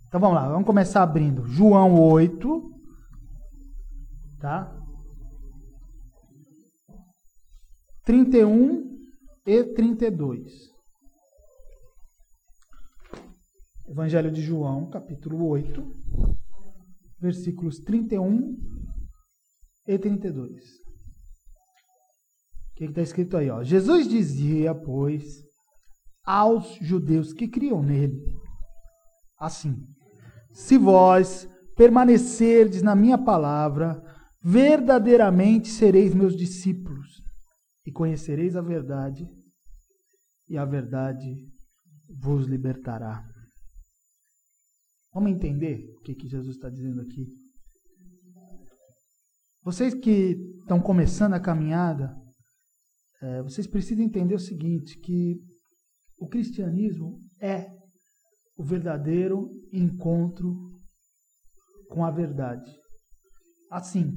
Então vamos lá, vamos começar abrindo. João 8, tá? 31 e 32. Evangelho de João, capítulo 8, versículos 31 e 32. O que está escrito aí? Ó? Jesus dizia, pois, aos judeus que criam nele, assim: se vós permanecerdes na minha palavra, verdadeiramente sereis meus discípulos, e conhecereis a verdade, e a verdade vos libertará. Vamos entender o que Jesus está dizendo aqui? Vocês que estão começando a caminhada, vocês precisam entender o seguinte, que o cristianismo é o verdadeiro encontro com a verdade. Assim,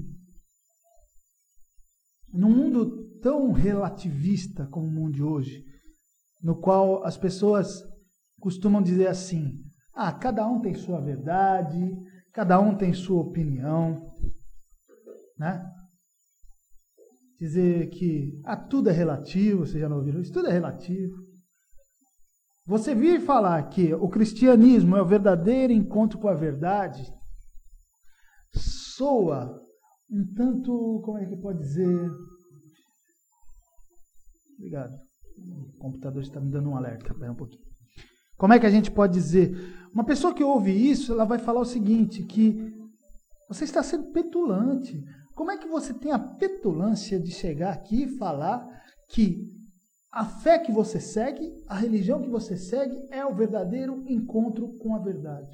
num mundo tão relativista como o mundo de hoje, no qual as pessoas costumam dizer assim: cada um tem sua verdade, cada um tem sua opinião, né? Dizer que tudo é relativo, vocês já não ouviram isso? Tudo é relativo. Você vir falar que o cristianismo é o verdadeiro encontro com a verdade, soa um tanto, como é que pode dizer? Obrigado. O computador está me dando um alerta. Espera um pouquinho. Como é que a gente pode dizer? Uma pessoa que ouve isso, ela vai falar o seguinte, que você está sendo petulante. Como é que você tem a petulância de chegar aqui e falar que a fé que você segue, a religião que você segue, é o verdadeiro encontro com a verdade?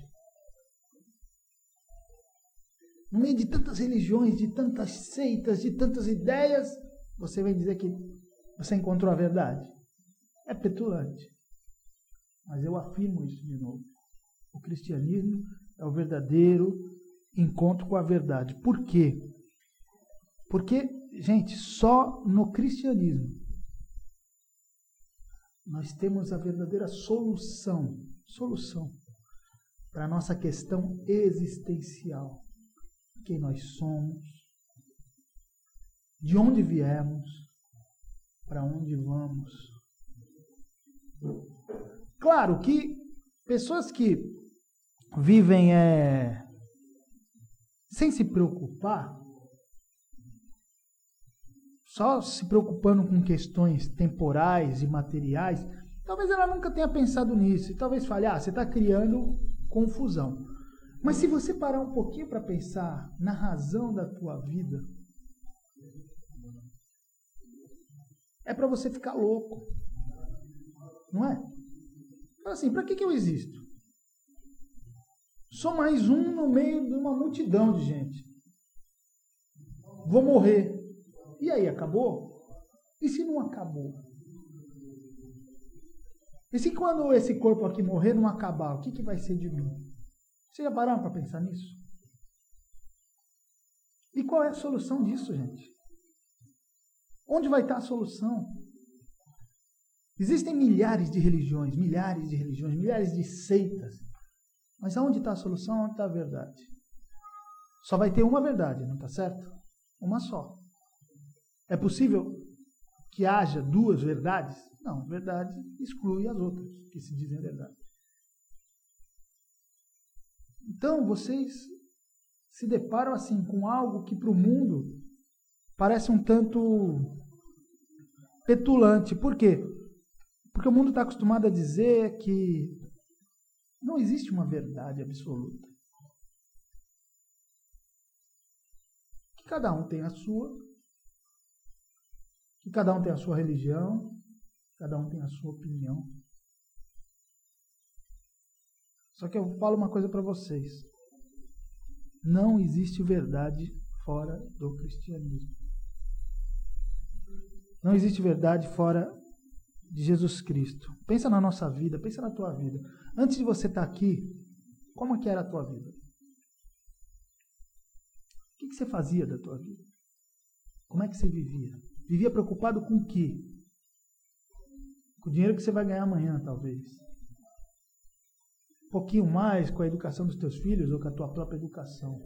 No meio de tantas religiões, de tantas seitas, de tantas ideias, você vem dizer que você encontrou a verdade? É petulante. Mas eu afirmo isso de novo. O cristianismo é o verdadeiro encontro com a verdade. Por quê? Porque, gente, só no cristianismo nós temos a verdadeira solução para a nossa questão existencial. Quem nós somos, de onde viemos, para onde vamos. Claro que pessoas que vivem sem se preocupar, só se preocupando com questões temporais e materiais, talvez ela nunca tenha pensado nisso. E talvez fale, você está criando confusão. Mas se você parar um pouquinho para pensar na razão da tua vida, é para você ficar louco. Não é? Fala assim, para que eu existo? Sou mais um no meio de uma multidão de gente. Vou morrer. E aí, acabou? E se não acabou? E se quando esse corpo aqui morrer não acabar, o que vai ser de mim? Vocês já pararam para pensar nisso? E qual é a solução disso, gente? Onde vai estar a solução? Existem milhares de religiões, milhares de seitas. Mas aonde está a solução? Onde está a verdade? Só vai ter uma verdade, não está certo? Uma só. É possível que haja duas verdades? Não, a verdade exclui as outras que se dizem verdade. Então, vocês se deparam assim com algo que para o mundo parece um tanto petulante. Por quê? Porque o mundo está acostumado a dizer que não existe uma verdade absoluta. Que cada um tem a sua, que cada um tem a sua religião, cada um tem a sua opinião. Só que eu falo uma coisa para vocês. Não existe verdade fora do cristianismo. Não existe verdade fora de Jesus Cristo. Pensa na nossa vida, pensa na tua vida. Antes de você estar aqui, como é que era a tua vida? O que você fazia da tua vida? Como é que você vivia? Vivia preocupado com o quê? Com o dinheiro que você vai ganhar amanhã, talvez. um pouquinho mais com a educação dos teus filhos ou com a tua própria educação?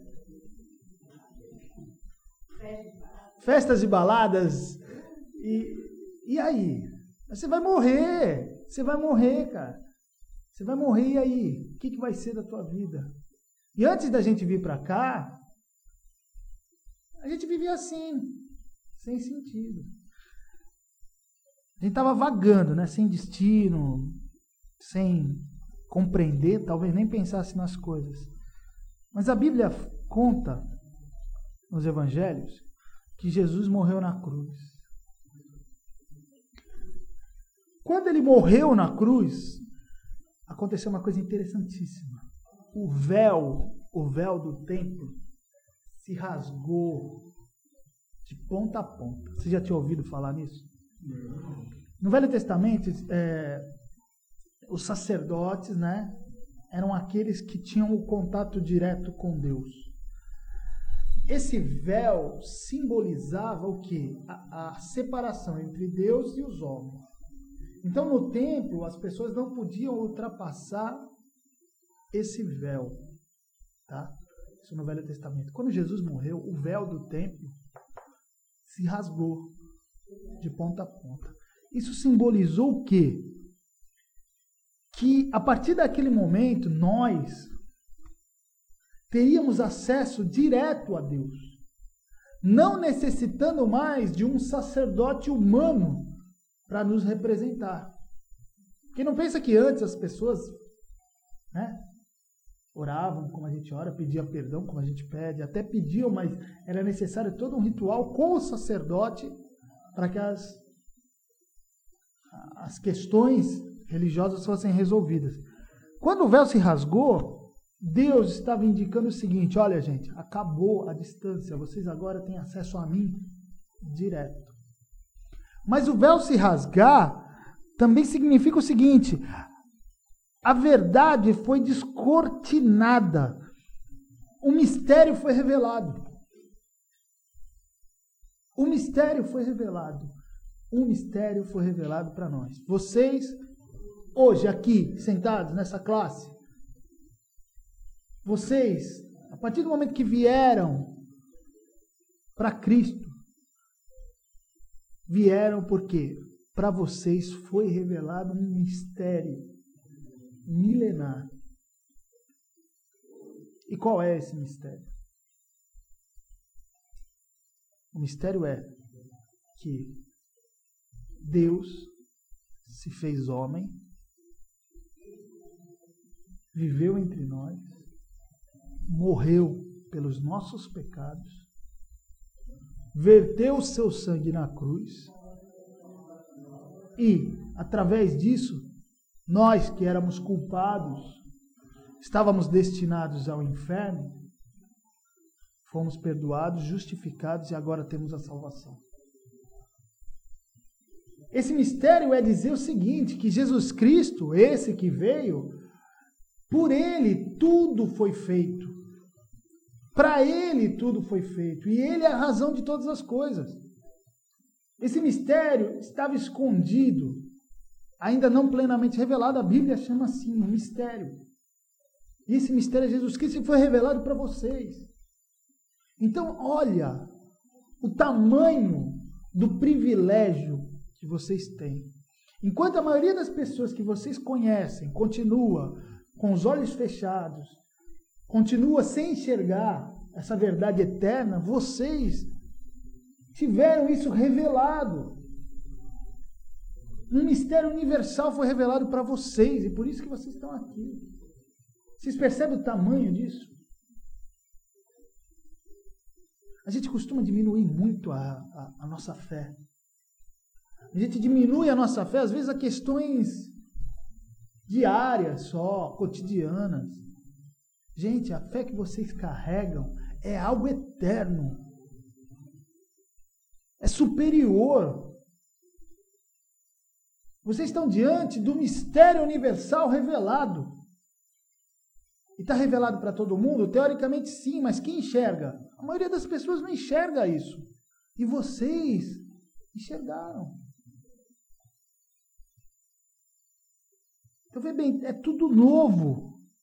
Festas e baladas. E aí? Você vai morrer. Você vai morrer, cara. Você vai morrer e aí? O que vai ser da tua vida? E antes da gente vir para cá, a gente vivia assim, sem sentido. A gente estava vagando, né? Sem destino, sem compreender, talvez nem pensasse nas coisas. Mas a Bíblia conta, nos evangelhos, que Jesus morreu na cruz. Quando ele morreu na cruz, aconteceu uma coisa interessantíssima. O véu do templo se rasgou de ponta a ponta. Você já tinha ouvido falar nisso? No Velho Testamento, os sacerdotes, né, eram aqueles que tinham o contato direto com Deus. Esse véu simbolizava o quê? A separação entre Deus e os homens. Então, no templo, as pessoas não podiam ultrapassar esse véu. Tá? Isso no Velho Testamento. Quando Jesus morreu, o véu do templo se rasgou de ponta a ponta. Isso simbolizou o quê? Que a partir daquele momento, nós teríamos acesso direto a Deus, não necessitando mais de um sacerdote humano para nos representar. Porque não pensa que antes as pessoas, né, oravam como a gente ora, pediam perdão como a gente pede, até pediam, mas era necessário todo um ritual com o sacerdote para que as questões religiosas fossem resolvidas. Quando o véu se rasgou, Deus estava indicando o seguinte: olha, gente, acabou a distância, vocês agora têm acesso a mim direto. Mas o véu se rasgar também significa o seguinte: a verdade foi descortinada, o mistério foi revelado. O mistério foi revelado. Um mistério foi revelado para nós. Vocês, hoje aqui, sentados nessa classe, vocês, a partir do momento que vieram para Cristo, vieram porque para vocês foi revelado um mistério milenar. E qual é esse mistério? O mistério é que Deus se fez homem, viveu entre nós, morreu pelos nossos pecados, verteu o seu sangue na cruz e, através disso, nós que éramos culpados, estávamos destinados ao inferno, fomos perdoados, justificados e agora temos a salvação. Esse mistério é dizer o seguinte, que Jesus Cristo, esse que veio, por Ele tudo foi feito. Para Ele tudo foi feito. E Ele é a razão de todas as coisas. Esse mistério estava escondido, ainda não plenamente revelado. A Bíblia chama assim, um mistério. E esse mistério é Jesus Cristo e foi revelado para vocês. Então, olha o tamanho do privilégio que vocês têm. Enquanto a maioria das pessoas que vocês conhecem continua com os olhos fechados, continua sem enxergar essa verdade eterna, vocês tiveram isso revelado. Um mistério universal foi revelado para vocês, e por isso que vocês estão aqui. Vocês percebem o tamanho disso? A gente costuma diminuir muito a nossa fé. A gente diminui a nossa fé, às vezes, a questões diárias só, cotidianas. Gente, a fé que vocês carregam é algo eterno. É superior. Vocês estão diante do mistério universal revelado. E está revelado para todo mundo? Teoricamente sim, mas quem enxerga? A maioria das pessoas não enxerga isso. E vocês enxergaram. Então, vê bem, é tudo novo.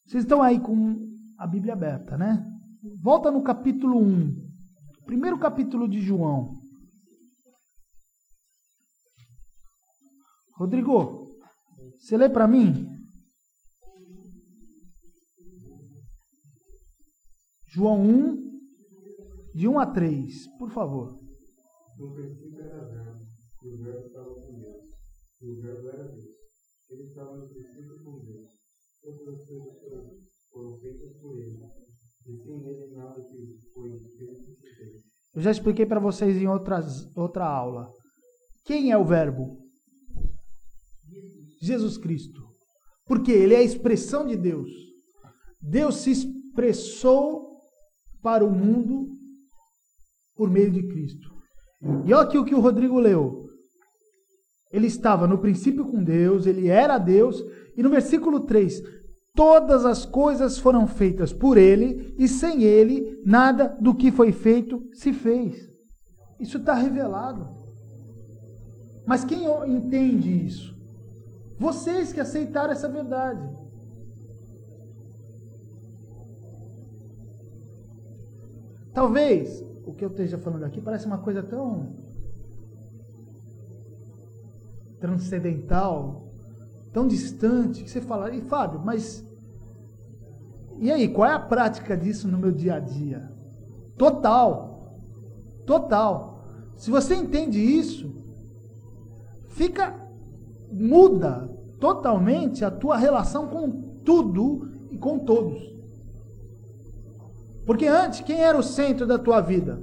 Vocês estão aí com a Bíblia aberta, né? Volta no capítulo 1. Primeiro capítulo de João. Rodrigo, você lê para mim? João 1, de 1 a 3, por favor. No princípio era o Verbo, e o Verbo estava com Deus, e o Verbo era Deus. Ele estava no princípio com Deus. Todas as coisas foram feitas por ele, e sem ele nada que foi feito se fez. Eu já expliquei para vocês em outra aula. Quem é o Verbo? Jesus Cristo. Porque ele é a expressão de Deus. Deus se expressou para o mundo por meio de Cristo. E olha aqui o que o Rodrigo leu. Ele estava no princípio com Deus, ele era Deus, e no versículo 3, todas as coisas foram feitas por ele, e sem ele, nada do que foi feito se fez. Isso está revelado. Mas quem entende isso? Vocês que aceitaram essa verdade. Talvez o que eu esteja falando aqui parece uma coisa tão transcendental, tão distante, que você fala, e Fábio, mas e aí, qual é a prática disso no meu dia a dia? Total. Se você entende isso, muda totalmente a tua relação com tudo e com todos. Porque antes, quem era o centro da tua vida?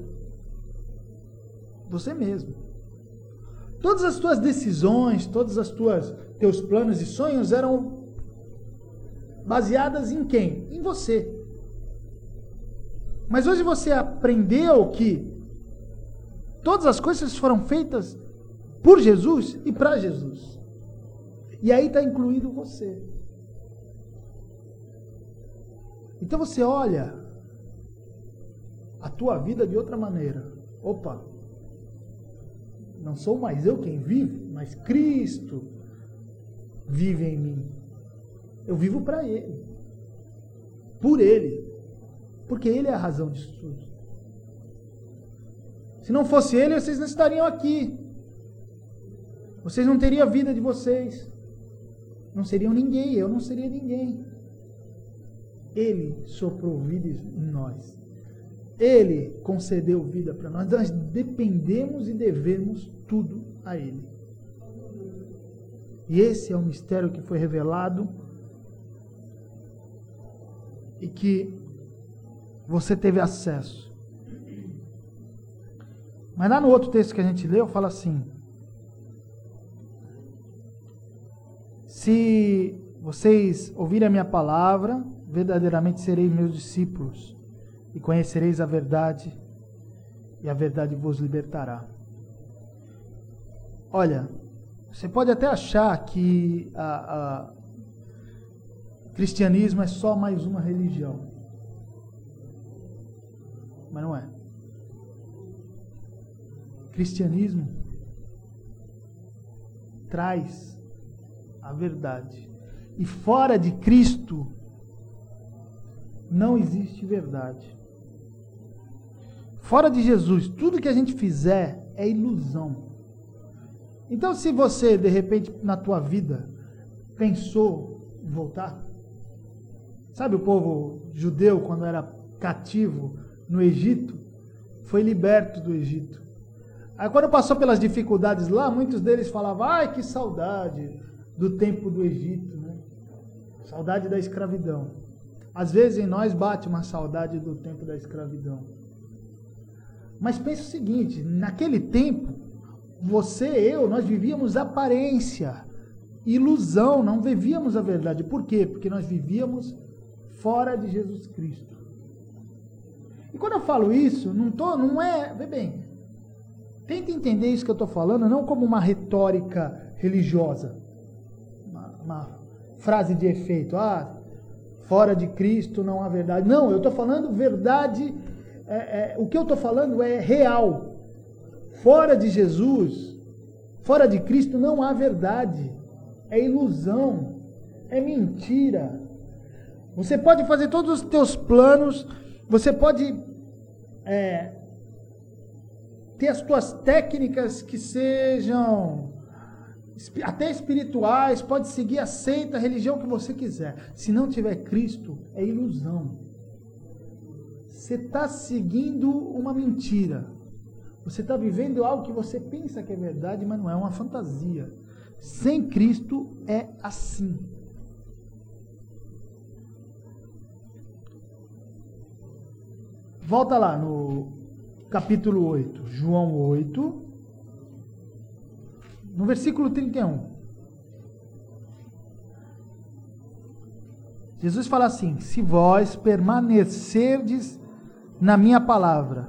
Você mesmo. Todas as tuas decisões, todos os teus planos e sonhos eram baseadas em quem? Em você. Mas hoje você aprendeu que todas as coisas foram feitas por Jesus e para Jesus. E aí está incluído você. Então você olha a tua vida de outra maneira. Opa, não sou mais eu quem vive, mas Cristo vive em mim. Eu vivo para Ele, por Ele, porque Ele é a razão disso tudo. Se não fosse Ele, vocês não estariam aqui. Vocês não teriam a vida de vocês. Não seriam ninguém, eu não seria ninguém. Ele soprou vida em nós. Ele concedeu vida para nós. Nós dependemos e devemos tudo a Ele. E esse é o mistério que foi revelado e que você teve acesso. Mas lá no outro texto que a gente leu, fala assim: se vocês ouvirem a minha palavra, verdadeiramente sereis meus discípulos, e conhecereis a verdade, e a verdade vos libertará. Olha, você pode até achar que cristianismo é só mais uma religião. Mas não é. Cristianismo traz a verdade. E fora de Cristo não existe verdade. Fora de Jesus, tudo que a gente fizer é ilusão. Então, se você, de repente, na tua vida, pensou em voltar, sabe o povo judeu, quando era cativo no Egito, foi liberto do Egito. Aí, quando passou pelas dificuldades lá, muitos deles falavam, ai, que saudade do tempo do Egito, né? Saudade da escravidão. Às vezes em nós bate uma saudade do tempo da escravidão. Mas pense o seguinte, naquele tempo, você e eu, nós vivíamos aparência, ilusão, não vivíamos a verdade. Por quê? Porque nós vivíamos fora de Jesus Cristo. E quando eu falo isso, não é, vê bem, tenta entender isso que eu estou falando, não como uma retórica religiosa, uma frase de efeito, fora de Cristo não há verdade. Não, eu estou falando verdade, o que eu estou falando é real. Fora de Jesus, fora de Cristo não há verdade, é ilusão, é mentira. Você pode fazer todos os teus planos, você pode ter as tuas técnicas que sejam até espirituais, pode seguir a seita, a religião que você quiser. Se não tiver Cristo, é ilusão. Você está seguindo uma mentira. Você está vivendo algo que você pensa que é verdade, mas não é, uma fantasia. Sem Cristo é assim. Volta lá no capítulo 8, João 8, no versículo 31. Jesus fala assim: se vós permanecerdes na minha palavra.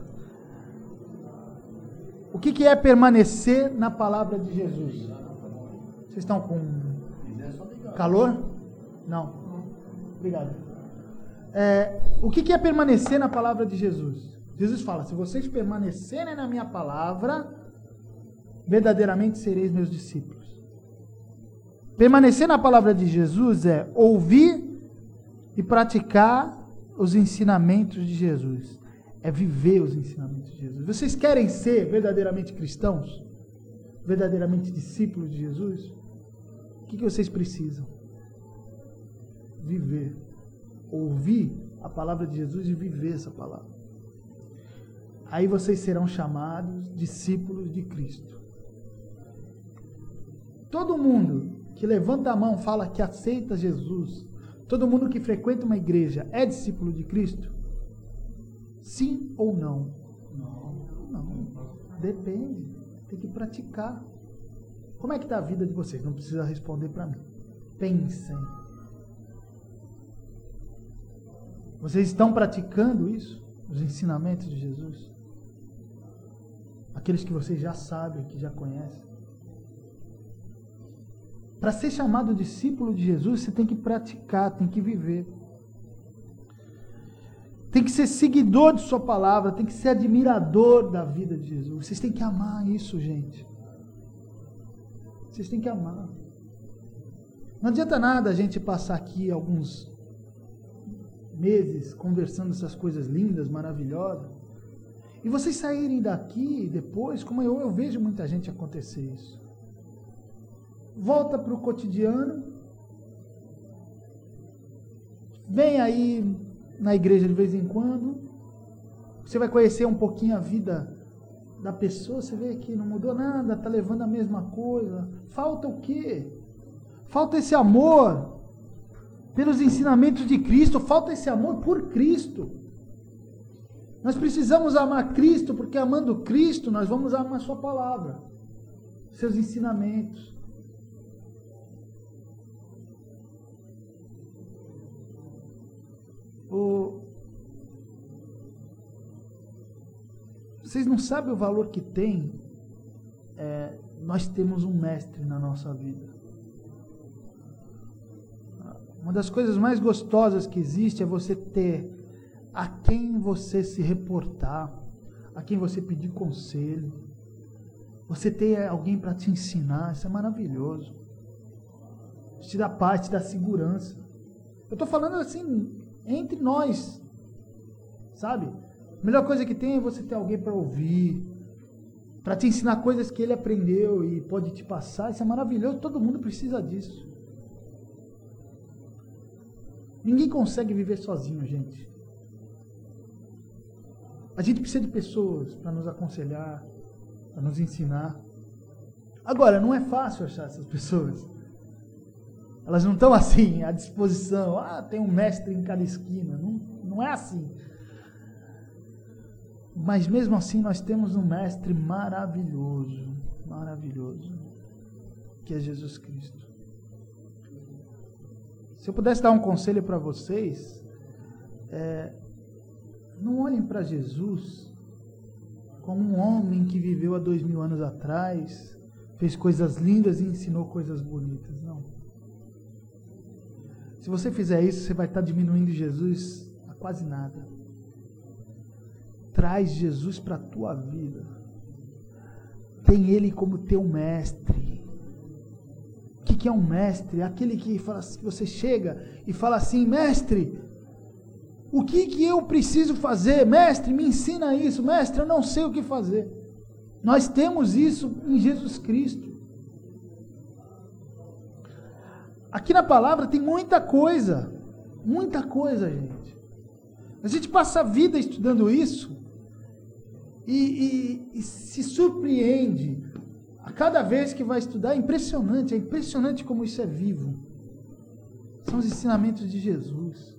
O que é permanecer na palavra de Jesus? Vocês estão com calor? Não. Obrigado. O que é permanecer na palavra de Jesus? Jesus fala: se vocês permanecerem na minha palavra, verdadeiramente sereis meus discípulos. Permanecer na palavra de Jesus é ouvir e praticar os ensinamentos de Jesus. É viver os ensinamentos de Jesus. Vocês querem ser verdadeiramente cristãos? Verdadeiramente discípulos de Jesus? O que vocês precisam? Viver. Ouvir a palavra de Jesus e viver essa palavra. Aí vocês serão chamados discípulos de Cristo. Todo mundo que levanta a mão fala que aceita Jesus, todo mundo que frequenta uma igreja é discípulo de Cristo? Sim ou não? Não. Depende. Tem que praticar. Como é que está a vida de vocês? Não precisa responder para mim. Pensem. Vocês estão praticando isso? Os ensinamentos de Jesus? Aqueles que vocês já sabem, que já conhecem. Para ser chamado discípulo de Jesus, você tem que praticar, tem que viver. Tem que ser seguidor de sua palavra, tem que ser admirador da vida de Jesus. Vocês têm que amar isso, gente. Vocês têm que amar. Não adianta nada a gente passar aqui alguns meses conversando essas coisas lindas, maravilhosas, e vocês saírem daqui depois, como eu vejo muita gente acontecer isso. Volta para o cotidiano, vem aí na igreja de vez em quando, você vai conhecer um pouquinho a vida da pessoa, você vê que não mudou nada, está levando a mesma coisa. Falta o quê? Falta esse amor pelos ensinamentos de Cristo, falta esse amor por Cristo. Nós precisamos amar Cristo, porque amando Cristo, nós vamos amar sua palavra, seus ensinamentos. Vocês não sabem o valor que tem nós temos um mestre na nossa vida. Uma das coisas mais gostosas que existe é você ter a quem você se reportar, a quem você pedir conselho. Você ter alguém para te ensinar, isso é maravilhoso. Isso te dá paz, te dá segurança. Eu estou falando assim, entre nós, sabe? A melhor coisa que tem é você ter alguém para ouvir, para te ensinar coisas que ele aprendeu e pode te passar. Isso é maravilhoso, todo mundo precisa disso. Ninguém consegue viver sozinho, gente. A gente precisa de pessoas para nos aconselhar, para nos ensinar. Agora, não é fácil achar essas pessoas. Elas não estão assim, à disposição. Tem um mestre em cada esquina. Não é assim. Mas mesmo assim nós temos um mestre maravilhoso, maravilhoso, que é Jesus Cristo. Se eu pudesse dar um conselho para vocês, não olhem para Jesus como um homem que viveu há 2000 anos atrás, fez coisas lindas e ensinou coisas bonitas. Não. Se você fizer isso, você vai estar diminuindo Jesus a quase nada. Traz Jesus para a tua vida. Tem Ele como teu mestre. O que é um mestre, aquele que fala, que você chega e fala assim: mestre, o que eu preciso fazer? Mestre, me ensina isso. Mestre, eu não sei o que fazer. Nós temos isso em Jesus Cristo. Aqui na palavra tem muita coisa, gente. A gente passa a vida estudando isso e se surpreende. A cada vez que vai estudar, é impressionante como isso é vivo. São os ensinamentos de Jesus.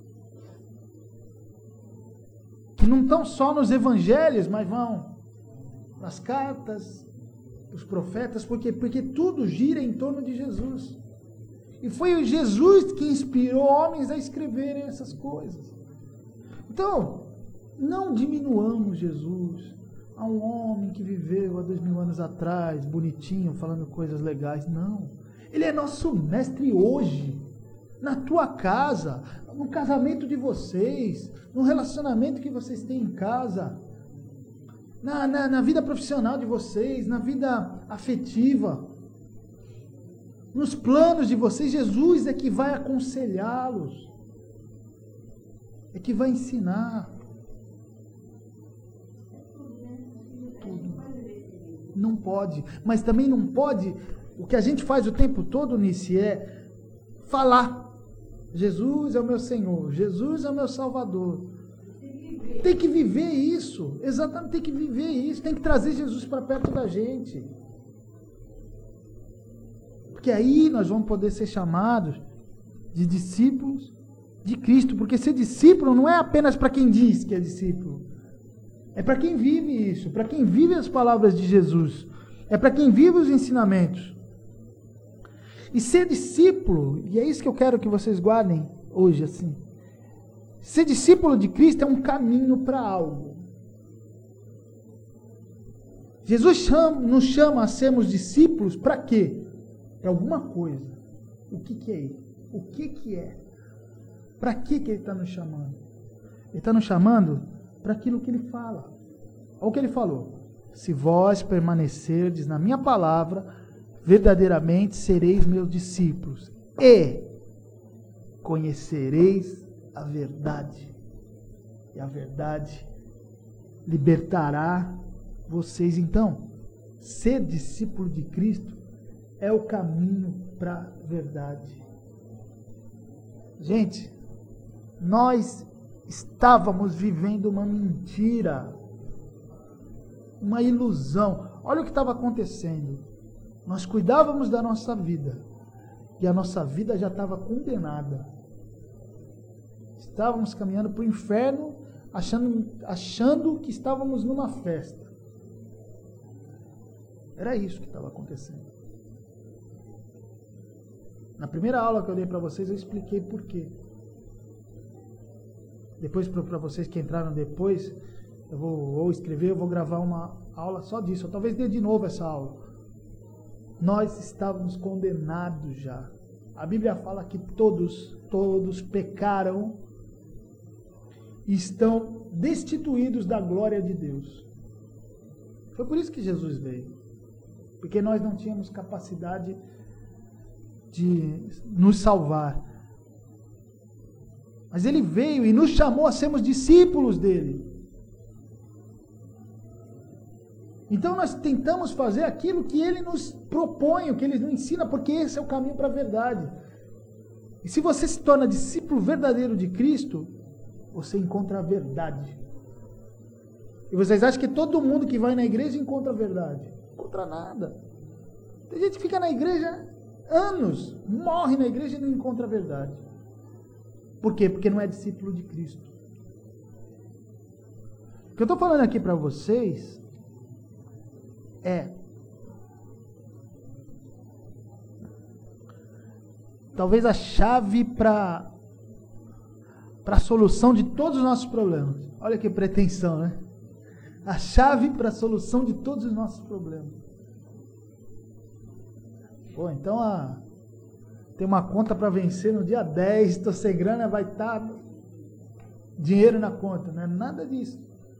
Que não estão só nos evangelhos, mas vão nas cartas, os profetas, porque tudo gira em torno de Jesus. E foi o Jesus que inspirou homens a escreverem essas coisas. Então, não diminuamos Jesus a um homem que viveu há 2000 anos atrás, bonitinho, falando coisas legais. Não. Ele é nosso mestre hoje, na tua casa, no casamento de vocês, no relacionamento que vocês têm em casa, na vida profissional de vocês, na vida afetiva, nos planos de vocês. Jesus é que vai aconselhá-los, é que vai ensinar. Tudo. Não pode, mas também não pode, o que a gente faz o tempo todo nisso é falar: Jesus é o meu Senhor, Jesus é o meu Salvador. Tem que viver isso, exatamente, tem que viver isso, tem que trazer Jesus para perto da gente. Porque aí nós vamos poder ser chamados de discípulos de Cristo, porque ser discípulo não é apenas para quem diz que é discípulo, é para quem vive isso, para quem vive as palavras de Jesus, é para quem vive os ensinamentos. E ser discípulo, e é isso que eu quero que vocês guardem hoje assim, ser discípulo de Cristo é um caminho para algo. Jesus nos chama a sermos discípulos para quê? Para alguma coisa. O que é isso? O que é? Para que Ele está nos chamando? Ele está nos chamando para aquilo que Ele fala. Olha o que Ele falou: se vós permanecerdes na minha palavra, verdadeiramente sereis meus discípulos e conhecereis a verdade, e a verdade libertará vocês. Então, ser discípulo de Cristo é o caminho para a verdade. Gente, nós estávamos vivendo uma mentira, uma ilusão. Olha o que estava acontecendo. Nós cuidávamos da nossa vida e a nossa vida já estava condenada. Estávamos caminhando para o inferno, achando que estávamos numa festa. Era isso que estava acontecendo. Na primeira aula que eu dei para vocês, eu expliquei por quê. Depois, para vocês que entraram depois, eu vou escrever, eu vou gravar uma aula só disso. Eu talvez dê de novo essa aula. Nós estávamos condenados já. A Bíblia fala que todos pecaram e estão destituídos da glória de Deus. Foi por isso que Jesus veio. Porque nós não tínhamos capacidade de nos salvar. Mas Ele veio e nos chamou a sermos discípulos dEle. Então nós tentamos fazer aquilo que Ele nos propõe, o que Ele nos ensina, porque esse é o caminho para a verdade. E se você se torna discípulo verdadeiro de Cristo, você encontra a verdade. E vocês acham que todo mundo que vai na igreja encontra a verdade? Não encontra nada. Tem gente que fica na igreja anos, morre na igreja e não encontra a verdade. Por quê? Porque não é discípulo de Cristo. O que eu estou falando aqui para vocês é: talvez a chave para a solução de todos os nossos problemas. Olha que pretensão, né? A chave para a solução de todos os nossos problemas. Pô, então tem uma conta para vencer no dia 10, estou sem grana, vai estar dinheiro na conta. Não é nada disso.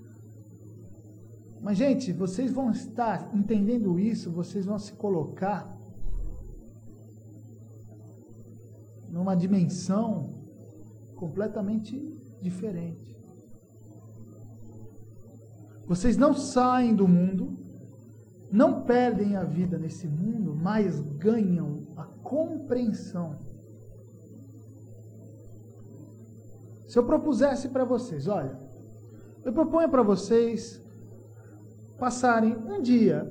Mas, gente, vocês vão estar entendendo isso, vocês vão se colocar numa dimensão completamente diferente. Vocês não saem do mundo, não perdem a vida nesse mundo, mas ganham a compreensão. Se eu propusesse para vocês, olha, eu proponho para vocês passarem um dia,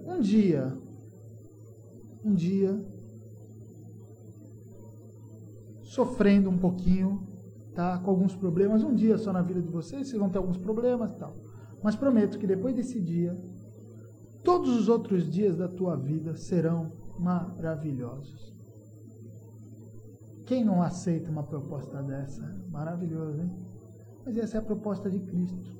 sofrendo um pouquinho, tá, com alguns problemas, um dia só na vida de vocês vão ter alguns problemas e tal. Mas prometo que depois desse dia, todos os outros dias da tua vida serão maravilhosos. Quem não aceita uma proposta dessa? Maravilhoso, hein? Mas essa é a proposta de Cristo.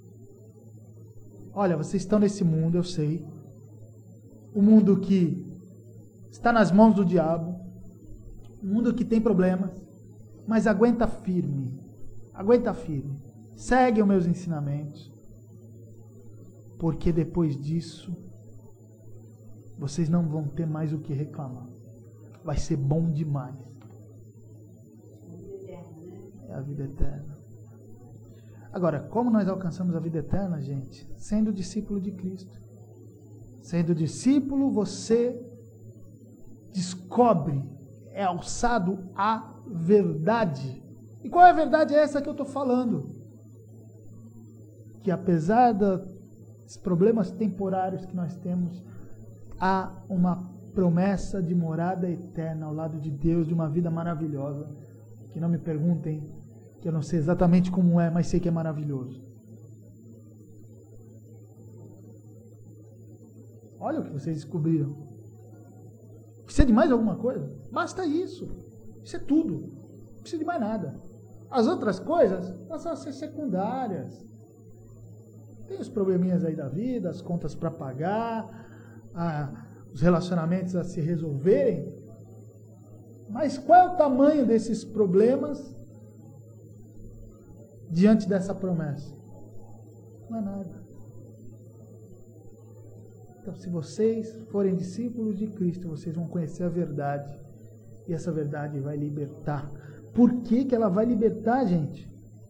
Olha, vocês estão nesse mundo, eu sei. O mundo que está nas mãos do diabo. Um mundo que tem problemas. Mas aguenta firme. Aguenta firme. Segue os meus ensinamentos. Porque depois disso, vocês não vão ter mais o que reclamar. Vai ser bom demais. É a vida eterna. Agora, como nós alcançamos a vida eterna, gente? Sendo discípulo de Cristo. Sendo discípulo, você descobre, é alçado à verdade. E qual é a verdade? É essa que eu estou falando. Que apesar dos problemas temporários que nós temos, há uma promessa de morada eterna ao lado de Deus, de uma vida maravilhosa. Que não me perguntem, que eu não sei exatamente como é, mas sei que é maravilhoso. Olha o que vocês descobriram. Precisa de mais alguma coisa? Basta isso. Isso é tudo. Não precisa de mais nada. As outras coisas passam a ser secundárias. Tem os probleminhas aí da vida, as contas para pagar, os relacionamentos a se resolverem. Mas qual é o tamanho desses problemas diante dessa promessa? Não é nada. Então, se vocês forem discípulos de Cristo, vocês vão conhecer a verdade. E essa verdade vai libertar. Por que que ela vai libertar, gente?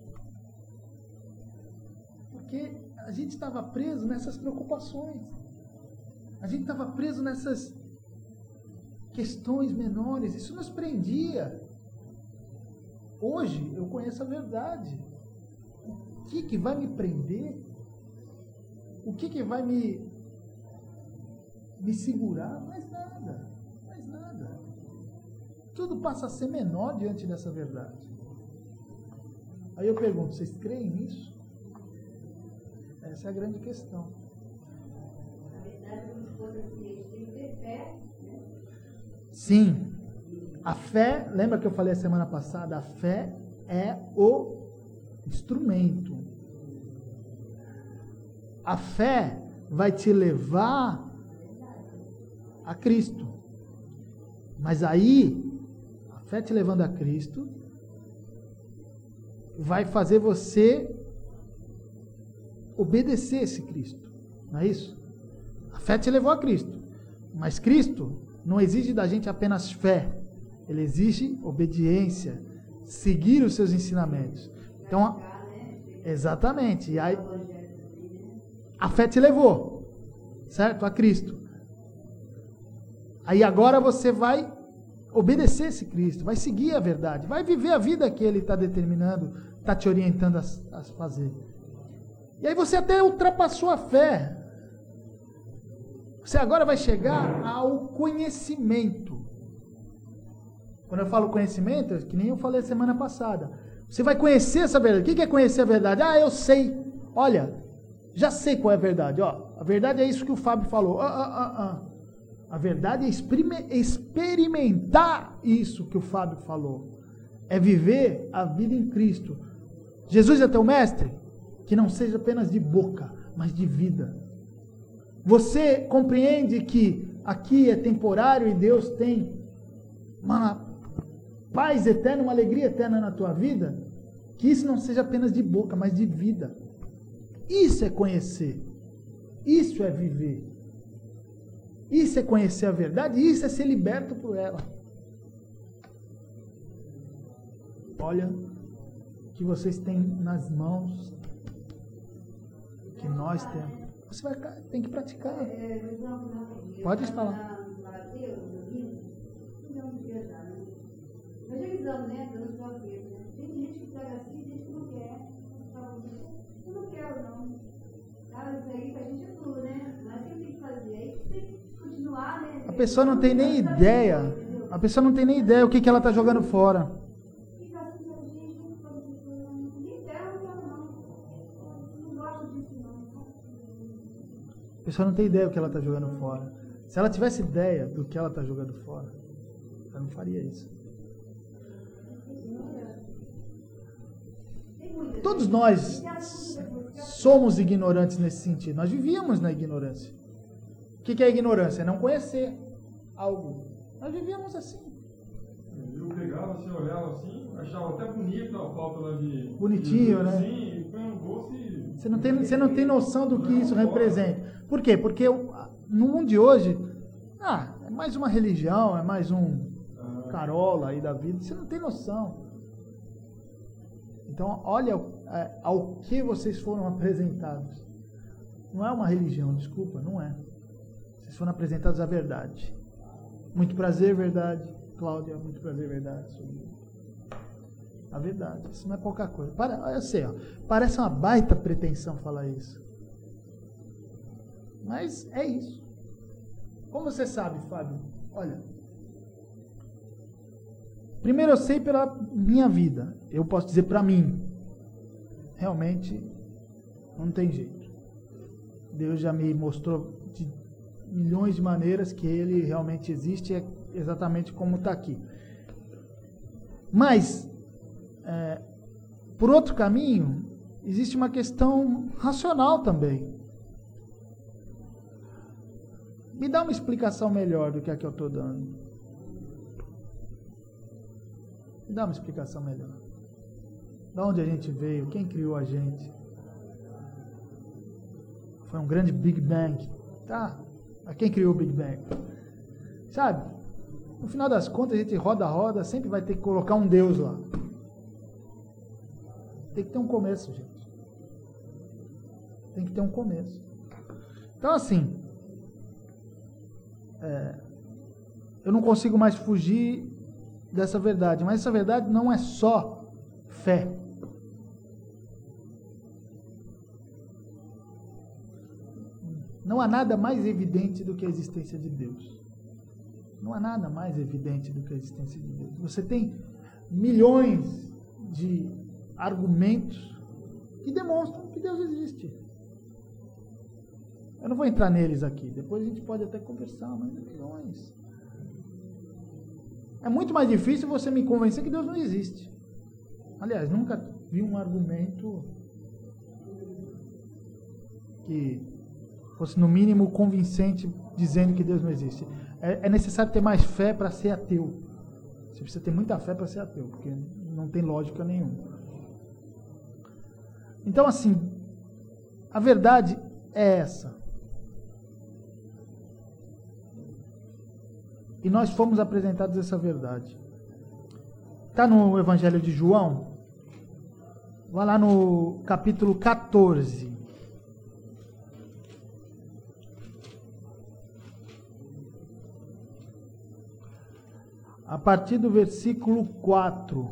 Porque a gente estava preso nessas preocupações. A gente estava preso nessas questões menores. Isso nos prendia. Hoje eu conheço a verdade. O que vai me prender? O que vai me segurar? Mais nada. Mais nada. Tudo passa a ser menor diante dessa verdade. Aí eu pergunto, vocês creem nisso? Essa é a grande questão. Na verdade, vamos poder ter fé, né? Sim. A fé, lembra que eu falei a semana passada? A fé é o instrumento. A fé vai te levar a Cristo. Mas aí, a fé te levando a Cristo vai fazer você obedecer esse Cristo. Não é isso? A fé te levou a Cristo. Mas Cristo não exige da gente apenas fé. Ele exige obediência, seguir os seus ensinamentos. Então, exatamente. E aí, a fé te levou, certo? A Cristo. Aí agora você vai obedecer esse Cristo, vai seguir a verdade, vai viver a vida que Ele está determinando, está te orientando a fazer. E aí você até ultrapassou a fé. Você agora vai chegar ao conhecimento. Quando eu falo conhecimento, é que nem eu falei semana passada. Você vai conhecer essa verdade. O que é conhecer a verdade? Ah, eu sei. Olha, já sei qual é a verdade. Ó, a verdade é isso que o Fábio falou. A verdade é experimentar isso que o Fábio falou. É viver a vida em Cristo. Jesus é teu mestre? Que não seja apenas de boca, mas de vida. Você compreende que aqui é temporário e Deus tem uma paz eterna, uma alegria eterna na tua vida? Que isso não seja apenas de boca, mas de vida. Isso é conhecer. Isso é viver. Isso é conhecer a verdade, isso é ser liberto por ela. olha o que vocês têm nas mãos, que nós temos. Você tem que praticar. Pode falar. Nós revisamos, né? Tem gente que pega assim, tem gente que não quer. Eu não quero, não. Cara, isso aí pra gente é tudo, né? Mas o que tem que fazer? Aí tem que continuar, né? A pessoa não tem nem ideia. A pessoa não tem nem ideia o que ela está jogando fora. Fica assim, gente, nem quero, não. Não gosto disso, não. A pessoa não tem ideia do que ela está jogando fora. Se ela tivesse ideia do que ela está jogando fora, ela não faria isso. Todos nós somos ignorantes nesse sentido. Nós vivíamos na ignorância. O que é ignorância? É não conhecer algo. Nós vivíamos assim. Eu pegava, você olhava assim, achava até bonito a falta lá de... Bonitinho, né? Sim, põe um gosto e... Você não tem noção do que isso representa. Por quê? Porque no mundo de hoje, é mais uma religião, é mais um carola aí da vida. Você não tem noção. Então, olha ao que vocês foram apresentados. Não é uma religião, desculpa, não é. Vocês foram apresentados à verdade. Muito prazer, verdade. Cláudia, muito prazer, verdade. A verdade. Isso não é pouca coisa. Eu sei, parece uma baita pretensão falar isso. Mas é isso. Como você sabe, Fábio? Olha. Primeiro eu sei pela minha vida. Eu posso dizer para mim. Realmente não tem jeito. Deus já me mostrou de milhões de maneiras que Ele realmente existe, é exatamente como está aqui. Mas, por outro caminho, existe uma questão racional também. Me dá uma explicação melhor do que a que eu estou dando. Me dá uma explicação melhor. De onde a gente veio? Quem criou a gente? Foi um grande Big Bang. Tá? Mas quem criou o Big Bang? Sabe? No final das contas, a gente roda, sempre vai ter que colocar um Deus lá. Tem que ter um começo, gente. Tem que ter um começo. Então, assim, eu não consigo mais fugir dessa verdade. Mas essa verdade não é só fé. Não há nada mais evidente do que a existência de Deus. Não há nada mais evidente do que a existência de Deus. Você tem milhões de argumentos que demonstram que Deus existe. Eu não vou entrar neles aqui. Depois a gente pode até conversar, mas milhões. É muito mais difícil você me convencer que Deus não existe. Aliás, nunca vi um argumento que fosse no mínimo convincente dizendo que Deus não existe. É necessário ter mais fé para ser ateu. Você precisa ter muita fé para ser ateu, porque não tem lógica nenhuma. Então, assim, a verdade é essa. E nós fomos apresentados essa verdade. Está no Evangelho de João? Vai lá no capítulo 14. A partir do versículo 4.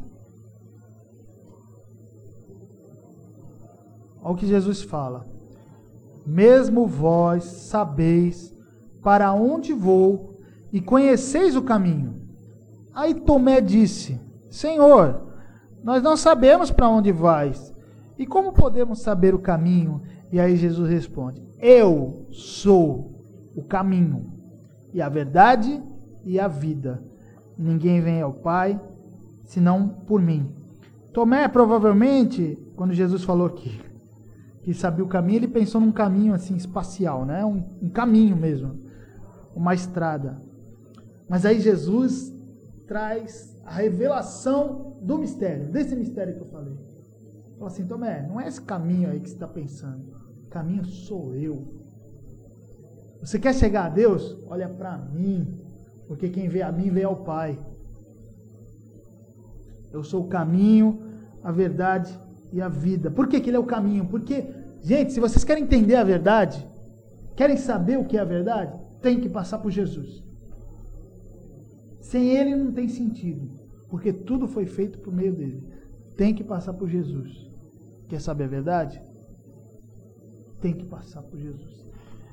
Olha o que Jesus fala. Mesmo vós sabeis para onde vou e conheceis o caminho. Aí Tomé disse, Senhor, nós não sabemos para onde vais. E como podemos saber o caminho? E aí Jesus responde, eu sou o caminho, e a verdade e a vida. Ninguém vem ao Pai, senão por mim. Tomé, provavelmente, quando Jesus falou que sabia o caminho, ele pensou num caminho assim espacial, né? Um caminho mesmo, uma estrada. Mas aí Jesus traz a revelação do mistério, desse mistério que eu falei. Fala assim, Tomé, não é esse caminho aí que você está pensando. O caminho sou eu. Você quer chegar a Deus? Olha para mim. Porque quem vê a mim, vê ao Pai. Eu sou o caminho, a verdade e a vida. Por que ele é o caminho? Porque, gente, se vocês querem entender a verdade, querem saber o que é a verdade, tem que passar por Jesus. Sem ele não tem sentido, porque tudo foi feito por meio dele. Tem que passar por Jesus. Quer saber a verdade? Tem que passar por Jesus.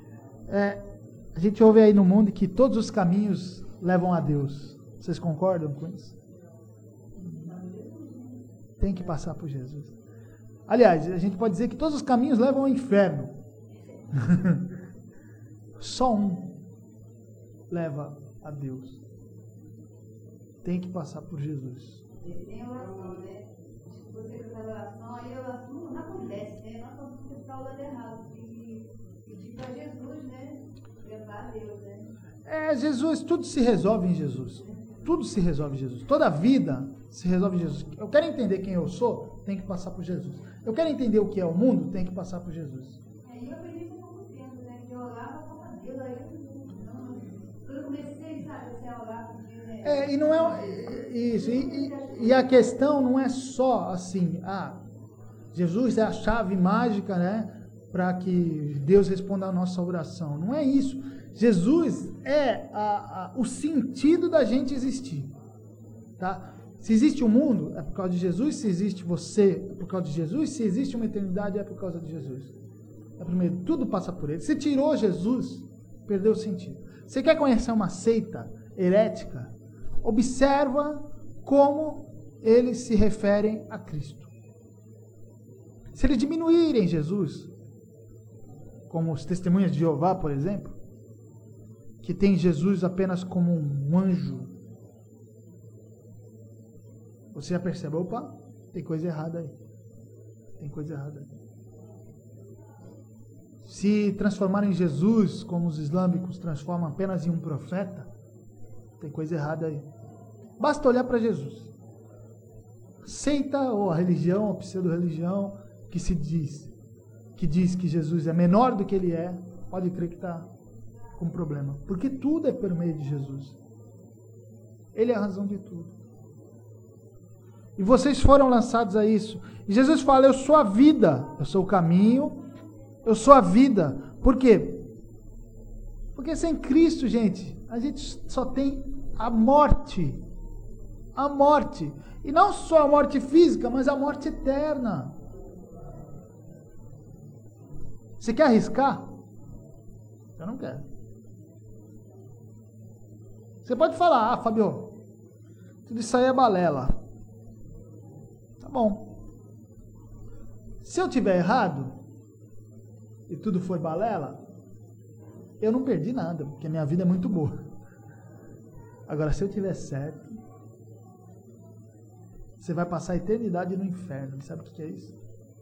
A gente ouve aí no mundo que todos os caminhos levam a Deus. Vocês concordam com isso? Tem que passar por Jesus. Aliás, a gente pode dizer que todos os caminhos levam ao inferno. Só um leva a Deus. Tem que passar por Jesus. Tem oração, né? Você faz oração, aí a oração não acontece, né? Nós estamos com esse lado errado. E pedir para Jesus, né? Levar a Deus, né? Jesus, tudo se resolve em Jesus. Tudo se resolve em Jesus. Toda a vida se resolve em Jesus. Eu quero entender quem eu sou, tem que passar por Jesus. Eu quero entender o que é o mundo, tem que passar por Jesus. Aí eu aprendi isso há pouco tempo, né? Que eu orava para Deus, aí quando eu comecei, sabe, a orar por Deus, né? E não é isso. E a questão não é só assim, Jesus é a chave mágica, né? Para que Deus responda a nossa oração. Não é isso. Jesus é o sentido da gente existir. Tá? Se existe o mundo, é por causa de Jesus. Se existe você, é por causa de Jesus. Se existe uma eternidade, é por causa de Jesus. Primeiro, tudo passa por ele. Se tirou Jesus, perdeu o sentido. Você quer conhecer uma seita herética? Observa como eles se referem a Cristo. Se eles diminuírem Jesus, como os testemunhas de Jeová, por exemplo, que tem Jesus apenas como um anjo, você já percebe, opa, tem coisa errada aí. Tem coisa errada aí. Se transformarem Jesus, como os islâmicos transformam apenas em um profeta, tem coisa errada aí. Basta olhar para Jesus. Seita ou a religião, a pseudo-religião que diz que Jesus é menor do que ele é, pode crer que está com problema. Porque tudo é por meio de Jesus. Ele é a razão de tudo. E vocês foram lançados a isso. E Jesus fala, eu sou a vida, eu sou o caminho, eu sou a vida. Por quê? Porque sem Cristo, gente, a gente só tem a morte. A morte. E não só a morte física, mas a morte eterna. Você quer arriscar? Eu não quero. Você pode falar, Fabio, tudo isso aí é balela. Tá bom. Se eu tiver errado, e tudo for balela, eu não perdi nada, porque a minha vida é muito boa. Agora, se eu tiver certo, você vai passar a eternidade no inferno. E sabe o que é isso?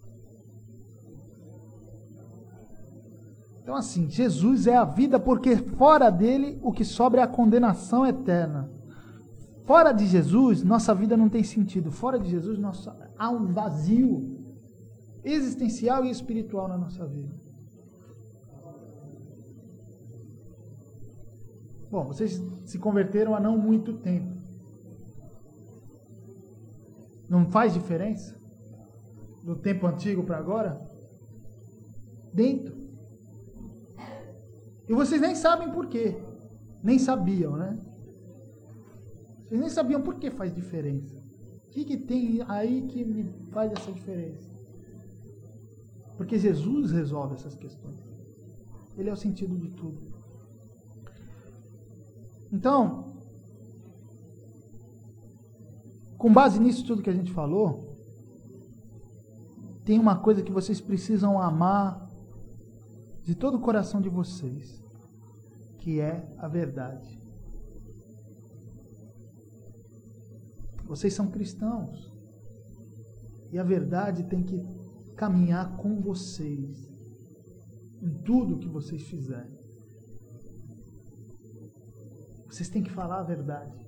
Então assim, Jesus é a vida, porque fora dele o que sobra é a condenação eterna. Fora de Jesus, nossa vida não tem sentido. Fora de Jesus, há um vazio existencial e espiritual na nossa vida. Bom, vocês se converteram há não muito tempo. Não faz diferença? Do tempo antigo para agora? Dentro. E vocês nem sabem por quê. Nem sabiam, né? Vocês nem sabiam por que faz diferença. O que tem aí que me faz essa diferença? Porque Jesus resolve essas questões. Ele é o sentido de tudo. Então, com base nisso tudo que a gente falou, tem uma coisa que vocês precisam amar de todo o coração de vocês, que é a verdade. Vocês são cristãos. E a verdade tem que caminhar com vocês em tudo que vocês fizerem. Vocês têm que falar a verdade.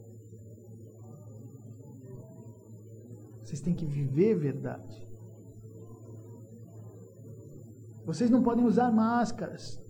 Vocês têm que viver a verdade. Vocês não podem usar máscaras.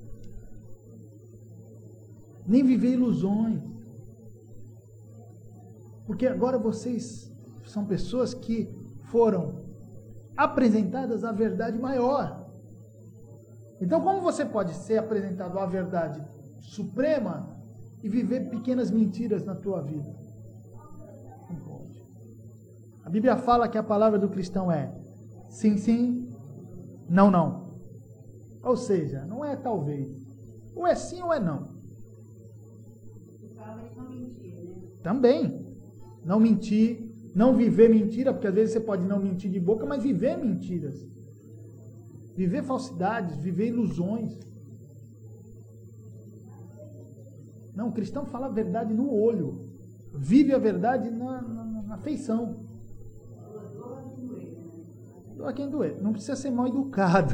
Nem viver ilusões. Porque agora vocês são pessoas que foram apresentadas à verdade maior. Então, como você pode ser apresentado à verdade suprema e viver pequenas mentiras na tua vida? Não pode. A Bíblia fala que a palavra do cristão é sim, sim, não, não. Ou seja, não é talvez. Ou é sim ou é não. Também. Não mentir, não viver mentira, porque às vezes você pode não mentir de boca, mas viver mentiras. Viver falsidades, viver ilusões. Não, o cristão fala a verdade no olho. Vive a verdade na feição. Doa quem doer. Não precisa ser mal educado.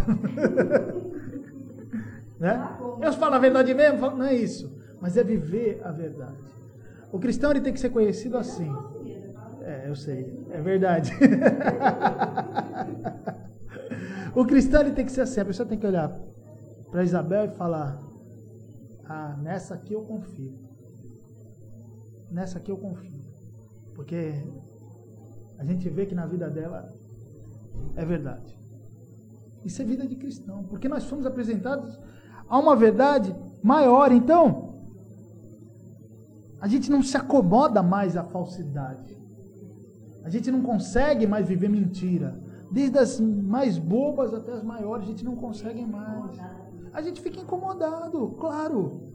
Né? Eu falo a verdade mesmo? Não é isso. Mas é viver a verdade. O cristão ele tem que ser conhecido assim. Eu sei. É verdade. O cristão ele tem que ser assim. A pessoa tem que olhar para Isabel e falar: nessa aqui eu confio. Nessa aqui eu confio. Porque a gente vê que na vida dela é verdade. Isso é vida de cristão. Porque nós fomos apresentados a uma verdade maior. Então, a gente não se acomoda mais à falsidade. A gente não consegue mais viver mentira. Desde as mais bobas até as maiores, a gente não consegue mais. A gente fica incomodado, claro.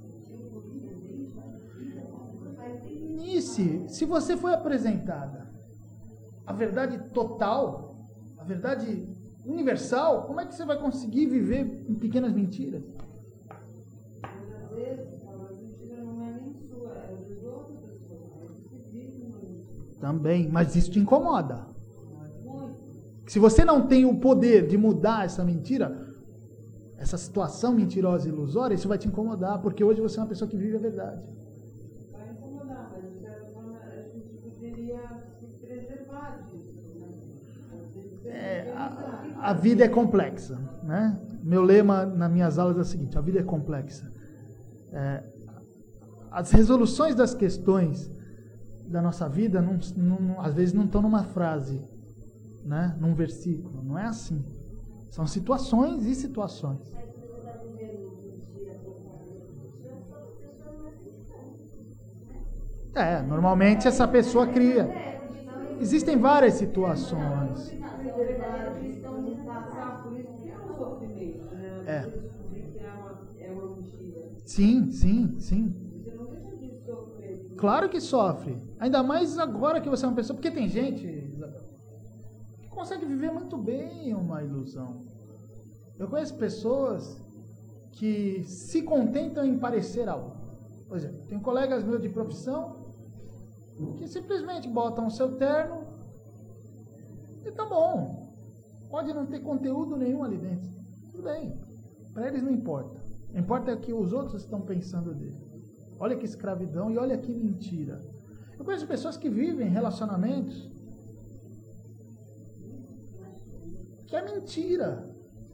Se você foi apresentada a verdade total, a verdade universal, como é que você vai conseguir viver em pequenas mentiras? Às vezes, a mentira não é nem sua, é dos outros pessoas. Também, mas isso te incomoda. Se você não tem o poder de mudar essa mentira, essa situação mentirosa e ilusória, isso vai te incomodar, porque hoje você é uma pessoa que vive a verdade. Vai incomodar, mas de certa forma a gente poderia se preservar disso. A vida é complexa, né? Meu lema nas minhas aulas é o seguinte: a vida é complexa. As resoluções das questões da nossa vida às vezes não estão numa frase, né? Num versículo. Não é assim. São situações e situações. Normalmente essa pessoa cria. Existem várias situações. Sim, sim, sim. Claro que sofre. Ainda mais agora que você é uma pessoa... Porque tem gente, Isabel, que consegue viver muito bem uma ilusão. Eu conheço pessoas que se contentam em parecer algo. Por exemplo, tenho colegas meus de profissão que simplesmente botam o seu terno e tá bom. Pode não ter conteúdo nenhum ali dentro. Tudo bem. Para eles não importa. O que importa é o que os outros estão pensando dele. Olha que escravidão e olha que mentira. Eu conheço pessoas que vivem relacionamentos que é mentira.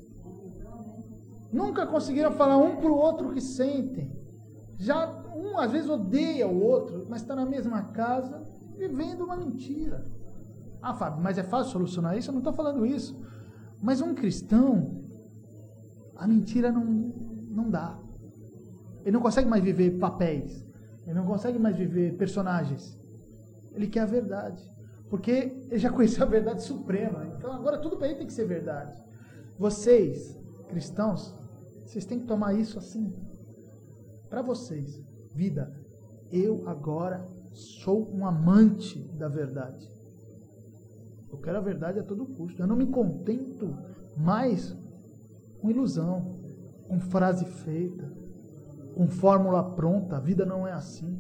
Nunca conseguiram falar um para o outro o que sentem. Já um às vezes odeia o outro, mas está na mesma casa vivendo uma mentira. Fábio, mas é fácil solucionar isso? Eu não estou falando isso. Mas um cristão, a mentira não dá. Ele não consegue mais viver papéis. Ele não consegue mais viver personagens. Ele quer a verdade. Porque ele já conheceu a verdade suprema. Então agora tudo para ele tem que ser verdade. Vocês, cristãos, vocês têm que tomar isso assim. Para vocês. Vida, eu agora sou um amante da verdade. Eu quero a verdade a todo custo. Eu não me contento mais com ilusão, com frase feita, com fórmula pronta. A vida não é assim.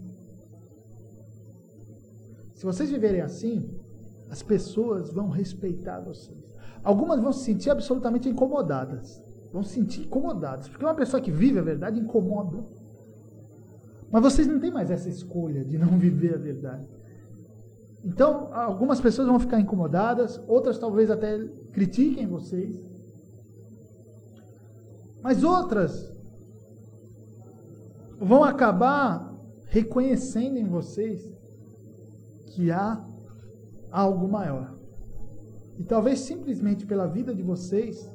Se vocês viverem assim, as pessoas vão respeitar vocês. Algumas vão se sentir absolutamente incomodadas. Vão se sentir incomodadas. Porque uma pessoa que vive a verdade incomoda. Mas vocês não têm mais essa escolha de não viver a verdade. Então, algumas pessoas vão ficar incomodadas, outras talvez até critiquem vocês. Mas outras vão acabar reconhecendo em vocês que há algo maior. E talvez simplesmente pela vida de vocês,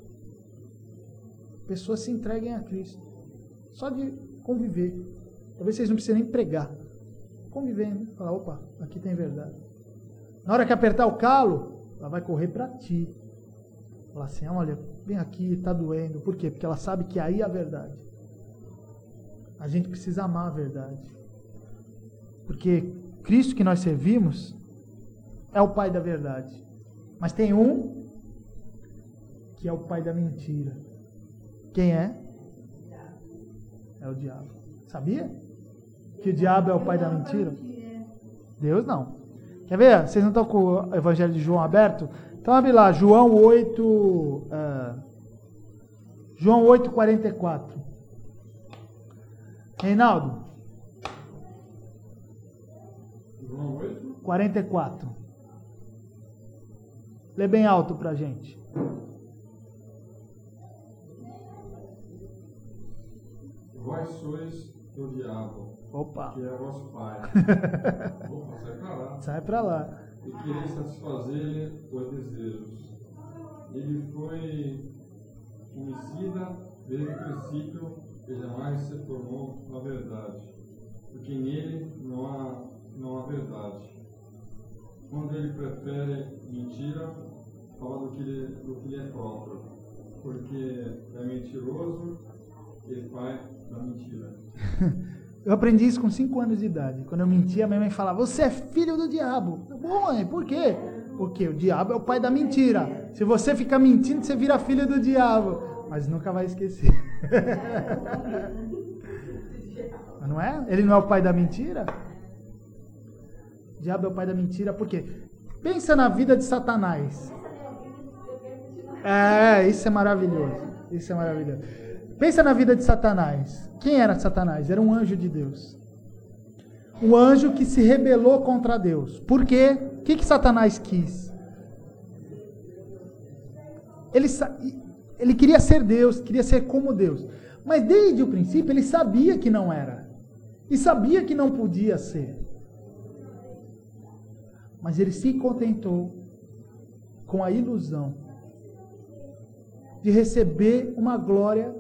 pessoas se entreguem a Cristo. Só de conviver. Talvez vocês não precisem nem pregar. Convivendo. Falar, opa, aqui tem verdade. Na hora que apertar o calo, ela vai correr para ti. Falar assim, olha, vem aqui, está doendo. Por quê? Porque ela sabe que aí é a verdade. A gente precisa amar a verdade. Porque Cristo que nós servimos é o Pai da verdade. Mas tem um que é o pai da mentira. Quem é? É o diabo. Sabia? Que o diabo é o pai da mentira? Deus não. Quer ver? Vocês não estão com o Evangelho de João aberto? Então abre lá, João 8, João 8:44. Reinaldo. João 8? 44. Lê bem alto pra gente. Vós sois do diabo, Opa. que é vosso pai. Opa, sai pra lá. Sai pra lá. E quereis satisfazer-lhe os desejos. Ele foi homicida desde o princípio e jamais se tornou a verdade, porque nele não há verdade. Quando ele prefere mentira, fala do que lhe é próprio, porque é mentiroso e pai da mentira. Eu aprendi isso com 5 anos de idade. Quando eu mentia, minha mãe falava, você é filho do diabo. Bom, mãe, por quê? Porque o diabo é o pai da mentira. Se você ficar mentindo, você vira filho do diabo. Mas nunca vai esquecer. Não é? Ele não é o pai da mentira? O diabo é o pai da mentira, por quê? Pensa na vida de Satanás. Isso é maravilhoso. Isso é maravilhoso. Pensa na vida de Satanás. Quem era Satanás? Era um anjo de Deus. Um anjo que se rebelou contra Deus. Por quê? O que Satanás quis? Ele queria ser Deus, queria ser como Deus. Mas desde o princípio ele sabia que não era. E sabia que não podia ser. Mas ele se contentou com a ilusão de receber uma glória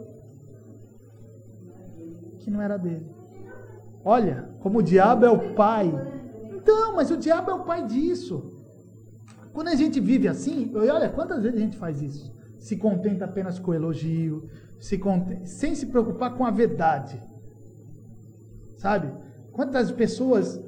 que não era dele. Olha, como o diabo é o pai. Então, mas o diabo é o pai disso. Quando a gente vive assim, olha, quantas vezes a gente faz isso? Se contenta apenas com o elogio, sem se preocupar com a verdade. Sabe? Quantas pessoas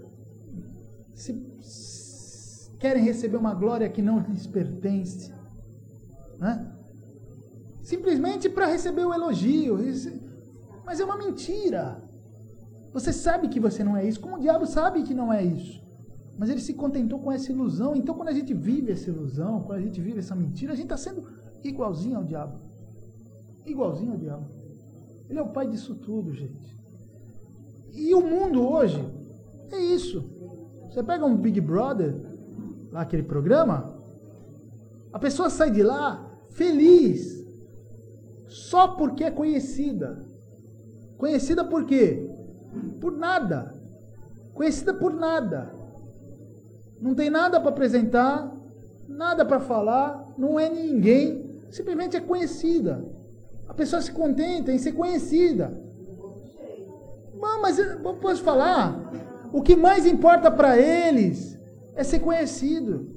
querem receber uma glória que não lhes pertence, né? Simplesmente para receber o elogio. Mas é uma mentira. Você sabe que você não é isso, como o diabo sabe que não é isso. Mas ele se contentou com essa ilusão. Então quando a gente vive essa ilusão, quando a gente vive essa mentira, a gente está sendo igualzinho ao diabo. Igualzinho ao diabo. Ele é o pai disso tudo, gente. E o mundo hoje é isso. Você pega um Big Brother, lá aquele programa, a pessoa sai de lá feliz, só porque é conhecida. Conhecida por quê? Por nada. Conhecida por nada. Não tem nada para apresentar, nada para falar, não é ninguém, simplesmente é conhecida. A pessoa se contenta em ser conhecida. Mas eu posso falar, o que mais importa para eles é ser conhecido.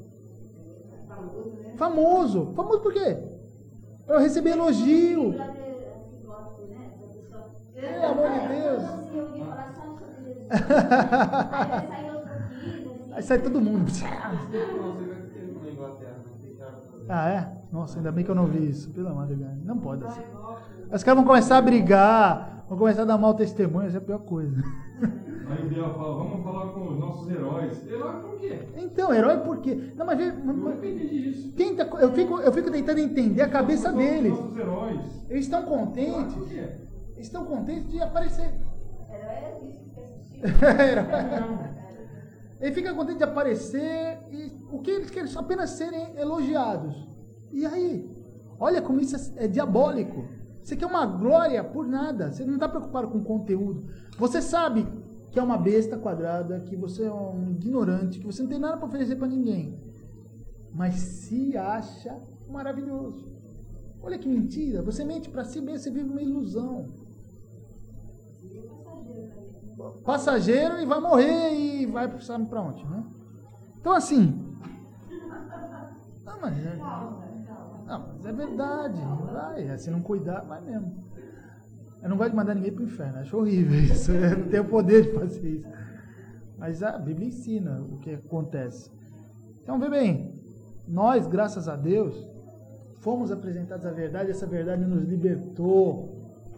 Famoso. Famoso por quê? Para receber elogio. Pelo amor de Deus. Aí sai todo mundo. Ah, é? Nossa, ainda bem que eu não vi isso. Pelo amor de Deus. Não pode assim. Os caras vão começar a brigar, vão começar a dar mau testemunho, essa é a pior coisa. Aí o Biel fala, vamos falar com os nossos heróis. Herói por quê? Então, herói por quê? Não, mas Eu entendi isso. eu fico tentando entender a cabeça deles. Nossos heróis. Eles estão contentes. Por quê? Estão contentes de aparecer. Ele fica contente de aparecer e o que eles querem? Só apenas serem elogiados. E aí? Olha como isso é diabólico. Você quer uma glória por nada. Você não está preocupado com o conteúdo. Você sabe que é uma besta quadrada, que você é um ignorante, que você não tem nada para oferecer para ninguém, mas se acha maravilhoso. Olha que mentira, você mente para si mesmo, você vive uma ilusão. Passageiro e vai morrer e vai sabe para onde, né? Então assim, mas é verdade, vai, se não cuidar, vai mesmo. Eu não gosto de mandar ninguém para o inferno, acho horrível isso, eu não tenho o poder de fazer isso. Mas a Bíblia ensina o que acontece. Então, vê bem, nós, graças a Deus, fomos apresentados à verdade, essa verdade nos libertou.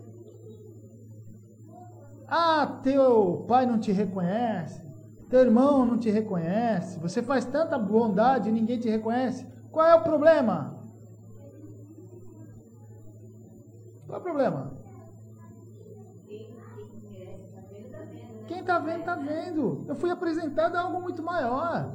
Teu pai não te reconhece, teu irmão não te reconhece, você faz tanta bondade e ninguém te reconhece. Qual é o problema? Qual é o problema? Quem está vendo, está vendo. Eu fui apresentado a algo muito maior.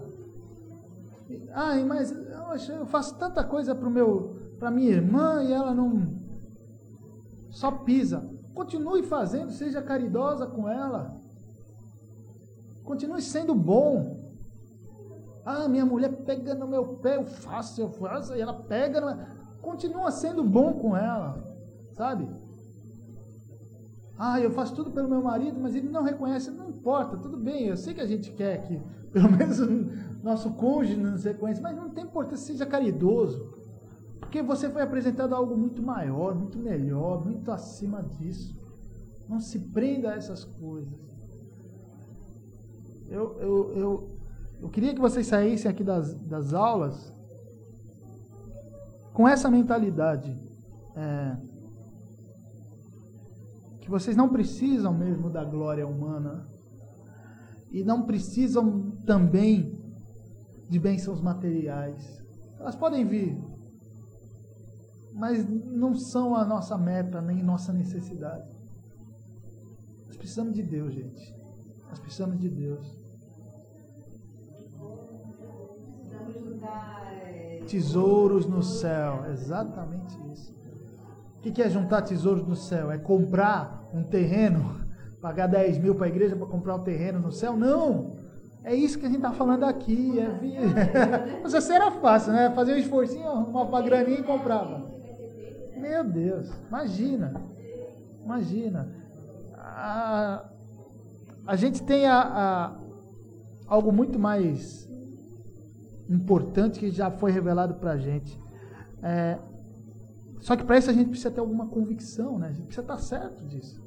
Mas eu faço tanta coisa para minha irmã e ela não só pisa. Continue fazendo, seja caridosa com ela. Continue sendo bom. Minha mulher pega no meu pé, eu faço, e ela pega. Continua sendo bom com ela, sabe? Eu faço tudo pelo meu marido, mas ele não reconhece. Não importa, tudo bem, eu sei que a gente quer que pelo menos nosso cônjuge nos reconheça, mas não tem importância, seja caridoso. Porque você foi apresentado a algo muito maior, muito melhor, muito acima disso. Não se prenda a essas coisas. Eu queria que vocês saíssem aqui das aulas com essa mentalidade. Que vocês não precisam mesmo da glória humana e não precisam também de bênçãos materiais. Elas podem vir, mas não são a nossa meta nem nossa necessidade. Nós precisamos de Deus, gente. Nós precisamos de Deus. Tesouros no céu, exatamente isso. O que é juntar tesouros no céu? É comprar um terreno, pagar 10 mil para a igreja para comprar um terreno no céu? Não! É isso que a gente está falando aqui. Você era fácil, né? Fazer um esforcinho, arrumava uma graninha e comprava. Meu Deus, imagina. A gente tem algo muito mais importante que já foi revelado para a gente. Só que para isso a gente precisa ter alguma convicção, né? A gente precisa estar certo disso.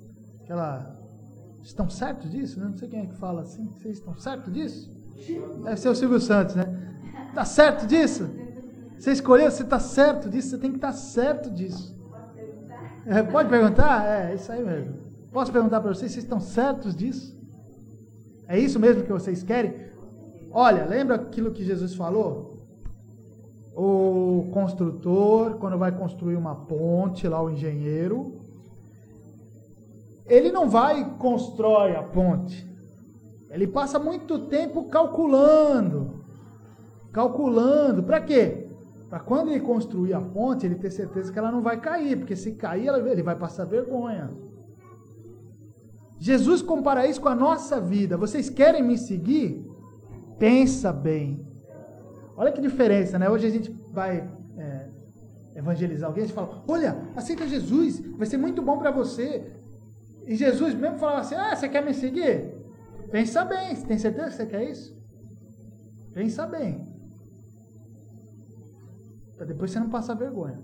Estão certos disso? Né? Não sei quem é que fala assim. Vocês estão certos disso? Deve ser o Silvio Santos, né? Está certo disso? Você escolheu, você está certo disso? Você tem que estar certo disso. Pode perguntar? É isso aí mesmo. Posso perguntar para vocês estão certos disso? É isso mesmo que vocês querem? Olha, lembra aquilo que Jesus falou? O construtor, quando vai construir uma ponte, lá o engenheiro, ele não vai e constrói a ponte. Ele passa muito tempo calculando. Para quê? Para quando ele construir a ponte, ele ter certeza que ela não vai cair, porque se cair, ele vai passar vergonha. Jesus compara isso com a nossa vida. Vocês querem me seguir? Pensa bem. Olha que diferença, né? Hoje a gente vai evangelizar alguém, a gente fala, olha, aceita Jesus, vai ser muito bom para você. E Jesus mesmo falava assim, você quer me seguir? Pensa bem, você tem certeza que você quer isso? Pensa bem. Para depois você não passar vergonha.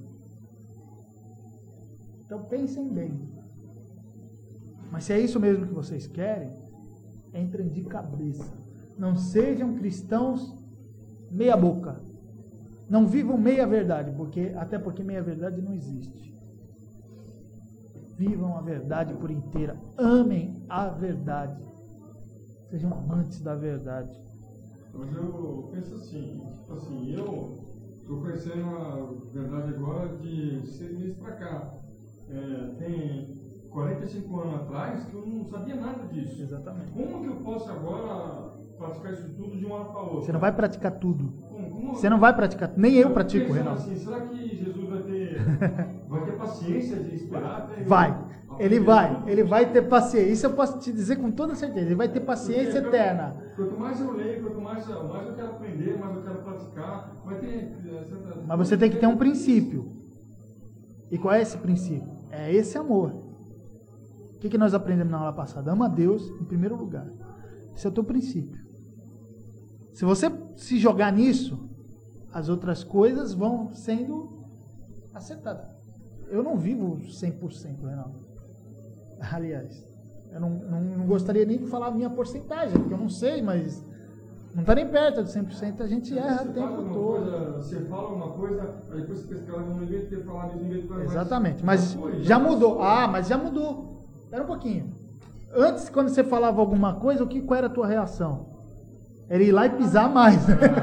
Então pensem bem. Mas se é isso mesmo que vocês querem, entrem de cabeça. Não sejam cristãos meia boca. Não vivam meia verdade, até porque meia verdade não existe. Vivam a verdade por inteira. Amem a verdade. Sejam amantes da verdade. Mas eu penso assim, eu estou conhecendo a verdade agora de 6 meses para cá. Tem 45 anos atrás que eu não sabia nada disso. Exatamente. Como que eu posso agora praticar isso tudo de uma hora para outra? Você não vai praticar tudo. Como? Você não vai praticar, nem eu pratico, Renato. Assim, será que Jesus vai ter paciência de esperar até vai. Ele vai ter paciência. Isso eu posso te dizer com toda certeza. Ele vai ter paciência eterna. Quanto mais eu leio, quanto mais eu quero aprender, mais eu quero praticar. Mas você tem que ter um princípio. E qual é esse princípio? É esse amor. O que nós aprendemos na aula passada? Ama a Deus em primeiro lugar. Esse é o teu princípio. Se você se jogar nisso, as outras coisas vão sendo acertadas. Eu não vivo 100%, Renato. Aliás, eu não gostaria nem de falar a minha porcentagem, porque eu não sei, mas não está nem perto de 100%, a gente erra o tempo todo. Você fala uma coisa, aí depois você pesquisa, não devia ter falado isso, devia ter falado. Exatamente, mas já mudou. Mas já mudou. Espera um pouquinho. Antes, quando você falava alguma coisa, qual era a tua reação? Era ir lá e pisar mais.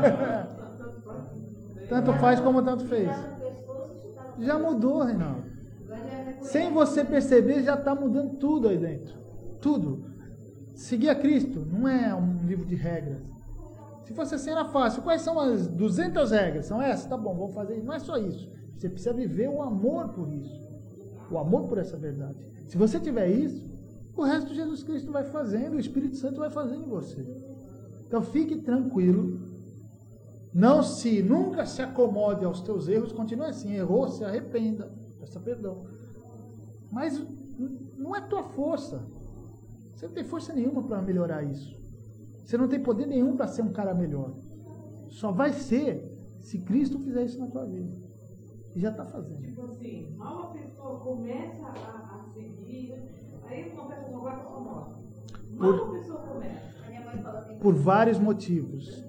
Tanto faz como tanto fez. Já mudou, Reinaldo. Sem você perceber, já está mudando tudo aí dentro. Tudo. Seguir a Cristo não é um livro de regras. Se fosse assim, era fácil. Quais são as 200 regras? São essas? Tá bom, vamos fazer. Não é só isso. Você precisa viver o amor por isso. O amor por essa verdade. Se você tiver isso, o resto Jesus Cristo vai fazendo, o Espírito Santo vai fazendo em você. Então fique tranquilo. Nunca se acomode aos teus erros, continue assim. Errou, se arrependa, peça perdão. Mas não é tua força. Você não tem força nenhuma para melhorar isso. Você não tem poder nenhum para ser um cara melhor. Só vai ser se Cristo fizer isso na tua vida. E já está fazendo. Tipo assim, mal a pessoa começa a seguir, aí uma pessoa não vai para a morte. Mal a pessoa começa. A minha mãe fala assim. Por vários motivos.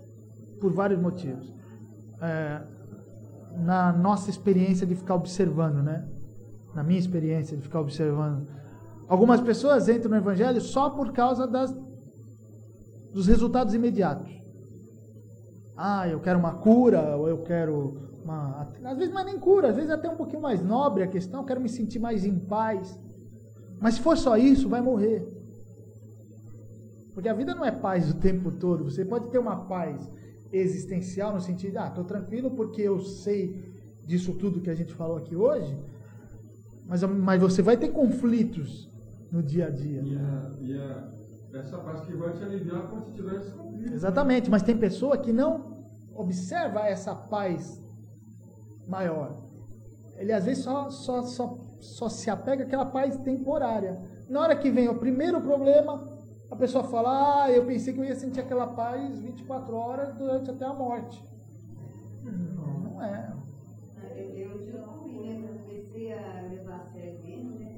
Na nossa experiência de ficar observando, né? Na minha experiência de ficar observando, algumas pessoas entram no Evangelho só por causa dos resultados imediatos. Eu quero uma cura, ou eu quero às vezes não é nem cura, às vezes é até um pouquinho mais nobre a questão, eu quero me sentir mais em paz. Mas se for só isso, vai morrer. Porque a vida não é paz o tempo todo. Você pode ter uma paz existencial no sentido de, estou tranquilo porque eu sei disso tudo que a gente falou aqui hoje, mas você vai ter conflitos no dia a dia. Essa paz que vai te aliviar quando você tiver esse conflito. Exatamente, mas tem pessoa que não observa essa paz maior. Ele às vezes só se apega àquela paz temporária. Na hora que vem o primeiro problema, a pessoa fala, eu pensei que eu ia sentir aquela paz 24 horas durante até a morte. Não é. Eu já ouvi, né? Eu comecei a levar a sério mesmo, né?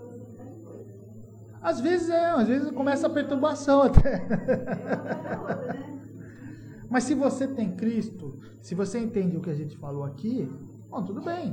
Às vezes começa a perturbação até. Mas se você tem Cristo, se você entende o que a gente falou aqui, tudo bem.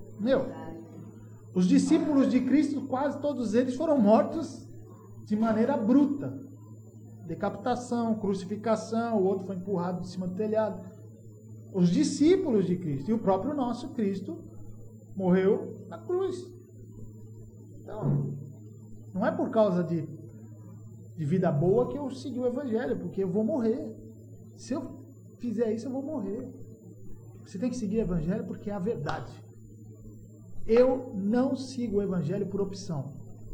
Os discípulos de Cristo, quase todos eles foram mortos de maneira bruta. Decapitação, crucificação, o outro foi empurrado de cima do telhado. Os discípulos de Cristo e o próprio nosso Cristo morreu na cruz. Então, não é por causa de vida boa que eu segui o Evangelho, porque eu vou morrer. Se eu fizer isso, eu vou morrer. Você tem que seguir o Evangelho porque é a verdade. Eu não sigo o Evangelho por opção.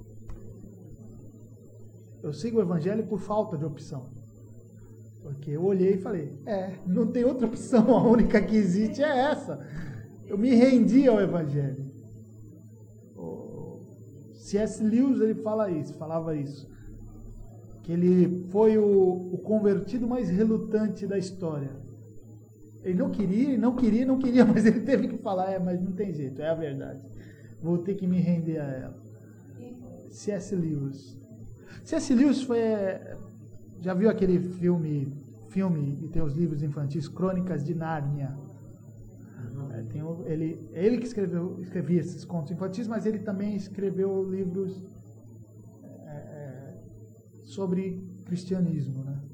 Eu sigo o Evangelho por falta de opção. Porque eu olhei e falei, não tem outra opção, a única que existe é essa. Eu me rendi ao Evangelho. C.S. Lewis falava isso. Que ele foi o convertido mais relutante da história. Ele não queria, mas ele teve que falar, mas não tem jeito, é a verdade. Vou ter que me render a ela. C.S. Lewis. C.S. Lewis já viu aquele filme que tem os livros infantis, Crônicas de Nárnia? Ele que escrevia esses contos infantis, mas ele também escreveu livros sobre cristianismo, né?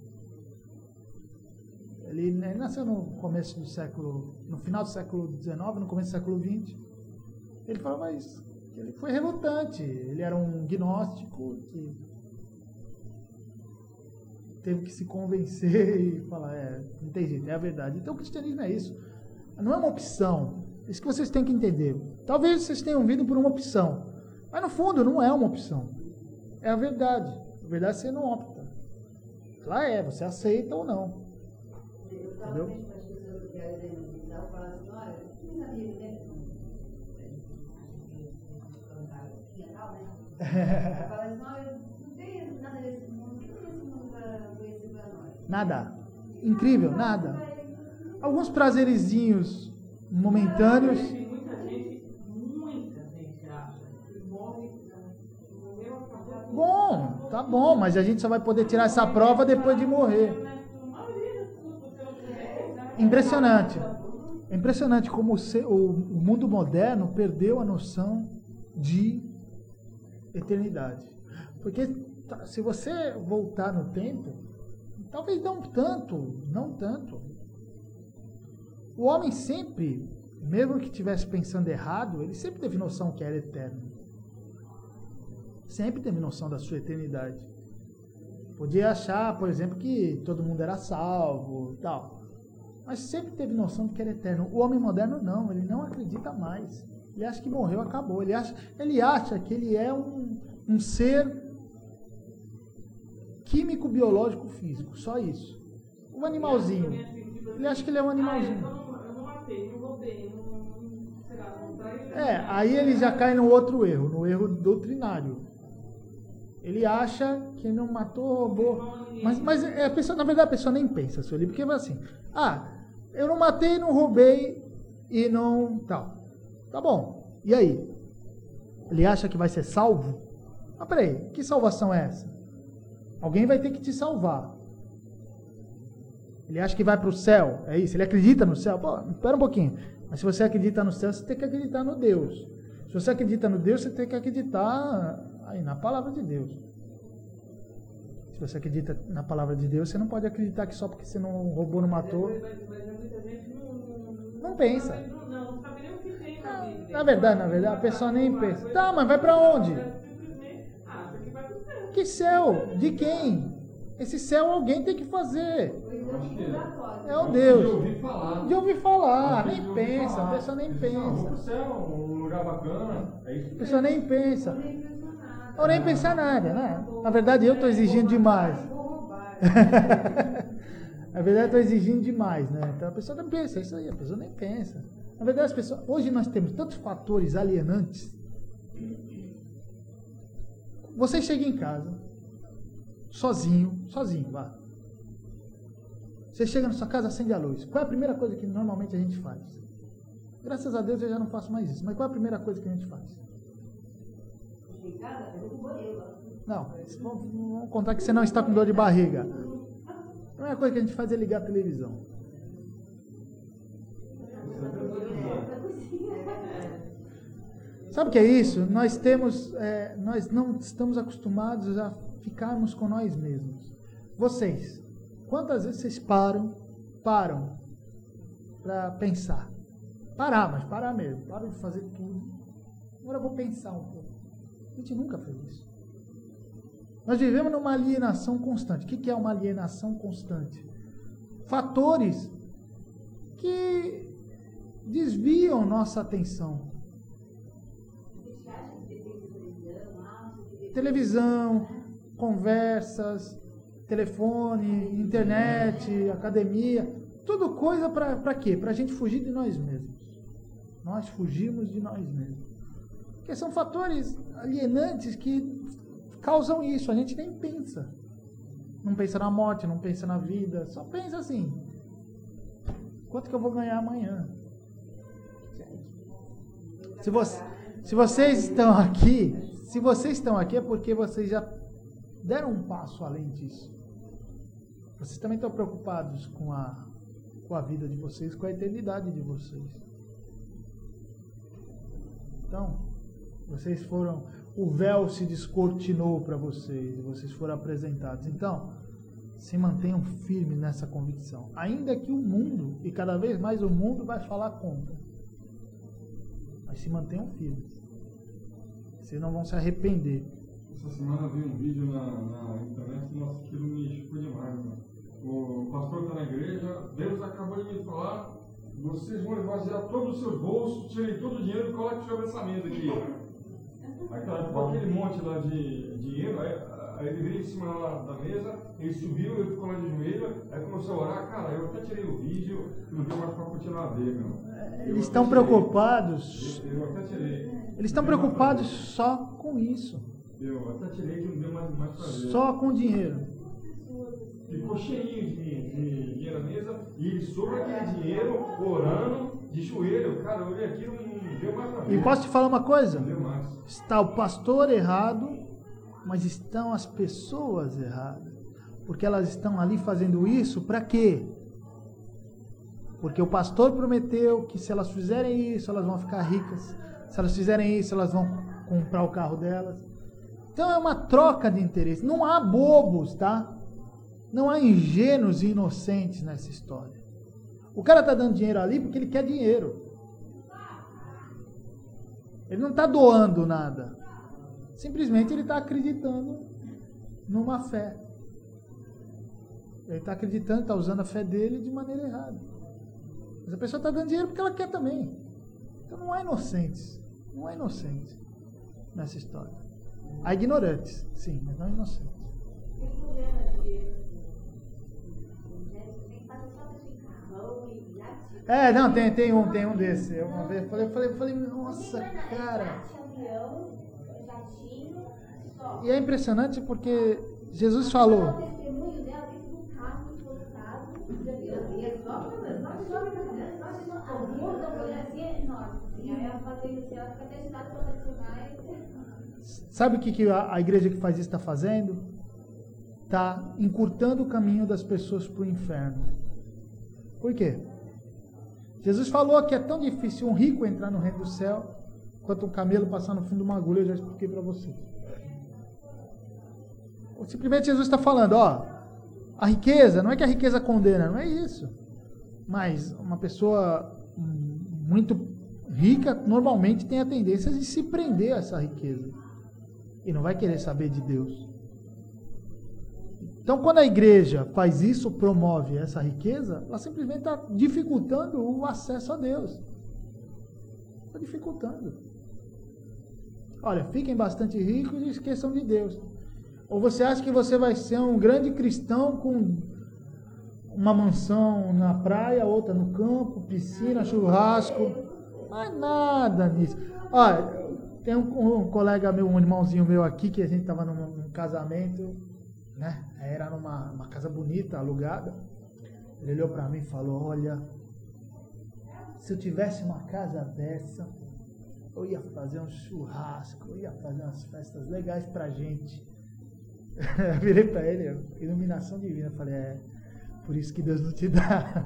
Ele nasceu no final do século XIX, no começo do século XX. Ele falava isso. Ele foi relutante. Ele era um gnóstico que teve que se convencer e falar, não tem jeito, é a verdade. Então o cristianismo é isso. Não é uma opção. Isso que vocês têm que entender. Talvez vocês tenham vindo por uma opção. Mas no fundo não é uma opção. É a verdade. A verdade você não opta. Ela você aceita ou não. Eu estava vendo com as pessoas que querem denunciar, falando assim, olha, meus amigos, né? Fala assim, olha, não tem nada nesse mundo, o que tem nesse mundo para conhecer para nós? Nada. Incrível, nada. Alguns prazerezinhos momentâneos. Muita gente acha que morreu acabou. Bom, tá bom, mas a gente só vai poder tirar essa prova depois de morrer. Impressionante. É impressionante como o mundo moderno perdeu a noção de eternidade. Porque se você voltar no tempo, talvez não tanto. O homem sempre, mesmo que estivesse pensando errado, ele sempre teve noção que era eterno. Sempre teve noção da sua eternidade. Podia achar, por exemplo, que todo mundo era salvo, tal. Mas sempre teve noção de que era eterno. O homem moderno não, ele não acredita mais. Ele acha que morreu, acabou. Ele acha que ele é um ser químico, biológico, físico. Só isso. Um animalzinho. Ele acha que ele é um animalzinho. Eu não matei, não roubei, não traí. Aí ele já cai no outro erro, no erro doutrinário. Ele acha que não matou, roubou. Mas a pessoa, na verdade, a pessoa nem pensa, seu livro, porque vai assim: eu não matei, não roubei e não. Tal. Tá bom. E aí? Ele acha que vai ser salvo? Mas peraí, que salvação é essa? Alguém vai ter que te salvar. Ele acha que vai para o céu, é isso? Ele acredita no céu? Pô, espera um pouquinho. Mas se você acredita no céu, você tem que acreditar no Deus. Se você acredita no Deus, você tem que acreditar aí na palavra de Deus. Se você acredita na palavra de Deus, você não pode acreditar que só porque você não roubou, não matou. Mas muita gente não pensa. Não sabe nem o que tem na Bíblia. Na verdade, a pessoa nem pensa. Tá, mas vai para onde? Simplesmente acha que vai para o céu. Que céu? De quem? Esse céu alguém tem que fazer. É o Deus. De ouvir falar. Nem pensa. A pessoa nem pensa. O céu, um lugar bacana. A pessoa nem pensa. Ou nem pensar nada, né? Na verdade, eu estou exigindo demais. Na verdade, eu estou exigindo demais, né? Então a pessoa não pensa, isso aí, a pessoa nem pensa. Na verdade, as pessoas, hoje nós temos tantos fatores alienantes. Você chega em casa, sozinho, vá. Você chega na sua casa, acende a luz. Qual é a primeira coisa que normalmente a gente faz? Graças a Deus eu já não faço mais isso, mas qual é a primeira coisa que a gente faz? Não, vamos contar que você não está com dor de barriga. A primeira coisa que a gente faz é ligar a televisão. Sabe o que é isso? Nós não estamos acostumados a ficarmos com nós mesmos. Vocês, quantas vezes vocês param para pensar? Mas parar mesmo. Param de fazer tudo. Agora eu vou pensar um pouco. A gente nunca fez isso. Nós vivemos numa alienação constante. O que é uma alienação constante? Fatores que desviam nossa atenção. Televisão, conversas, telefone, internet, academia, tudo coisa para quê? Para a gente fugir de nós mesmos. Nós fugimos de nós mesmos. Porque são fatores alienantes que causam isso. A gente nem pensa. Não pensa na morte, não pensa na vida. Só pensa assim: quanto que eu vou ganhar amanhã? Se vocês estão aqui é porque vocês já deram um passo além disso. Vocês também estão preocupados com a vida de vocês, com a eternidade de vocês. Então, o véu se descortinou para vocês e vocês foram apresentados. Então, se mantenham firmes nessa convicção. Ainda que o mundo, e cada vez mais o mundo vai falar contra. Mas se mantenham firmes. Vocês não vão se arrepender. Essa semana eu vi um vídeo na internet, nossa, aquilo me chocou demais, mano. O pastor está na igreja, Deus acabou de me falar, vocês vão esvaziar todos os seus bolsos, tirem todo o dinheiro e coloquem sobre essa mesa aqui. Aquele monte lá de dinheiro, aí ele veio em cima lá da mesa, ele subiu, ele ficou lá de joelho, aí começou a orar. Cara, eu até tirei o vídeo, não deu mais para continuar a ver, meu. Eles estão preocupados. Eu até tirei. Eles estão preocupados só com isso. Eu até tirei que não deu mais para ver. Só com dinheiro. Ficou cheinho de dinheiro na mesa e ele sobre aquele dinheiro, orando, de joelho. Cara, eu olhei aqui, não deu mais para ver. E posso te falar uma coisa? Não deu mais. Está o pastor errado, mas estão as pessoas erradas. Porque elas estão ali fazendo isso para quê? Porque o pastor prometeu que se elas fizerem isso, elas vão ficar ricas. Se elas fizerem isso, elas vão comprar o carro delas. Então é uma troca de interesse. Não há bobos, tá? Não há ingênuos e inocentes nessa história. O cara está dando dinheiro ali porque ele quer dinheiro. Ele não está doando nada. Simplesmente ele está acreditando numa fé. Ele está acreditando, está usando a fé dele de maneira errada. Mas a pessoa está dando dinheiro porque ela quer também. Então não há inocentes. Não há inocentes nessa história. Há ignorantes, sim, mas não há inocentes. Não, tem um desse. Eu uma vez falei, nossa, cara. E é impressionante porque Jesus falou. Sabe o que a igreja que faz isso está fazendo? Está encurtando o caminho das pessoas para o inferno. Por quê? Jesus falou que é tão difícil um rico entrar no reino do céu quanto um camelo passar no fundo de uma agulha. Eu já expliquei para você. Simplesmente Jesus está falando, a riqueza, não é que a riqueza condena, não é isso. Mas uma pessoa muito rica normalmente tem a tendência de se prender a essa riqueza. E não vai querer saber de Deus. Então, quando a igreja faz isso, promove essa riqueza, ela simplesmente está dificultando o acesso a Deus. Está dificultando. Olha, fiquem bastante ricos e esqueçam de Deus. Ou você acha que você vai ser um grande cristão com uma mansão na praia, outra no campo, piscina, churrasco? Não é nada nisso. Olha, tem um colega meu, um irmãozinho meu aqui, que a gente estava num casamento, né? Era numa casa bonita, alugada. Ele olhou para mim e falou, olha, se eu tivesse uma casa dessa, eu ia fazer um churrasco, eu ia fazer umas festas legais pra gente. Eu virei para ele, iluminação divina. Eu falei, por isso que Deus não te dá.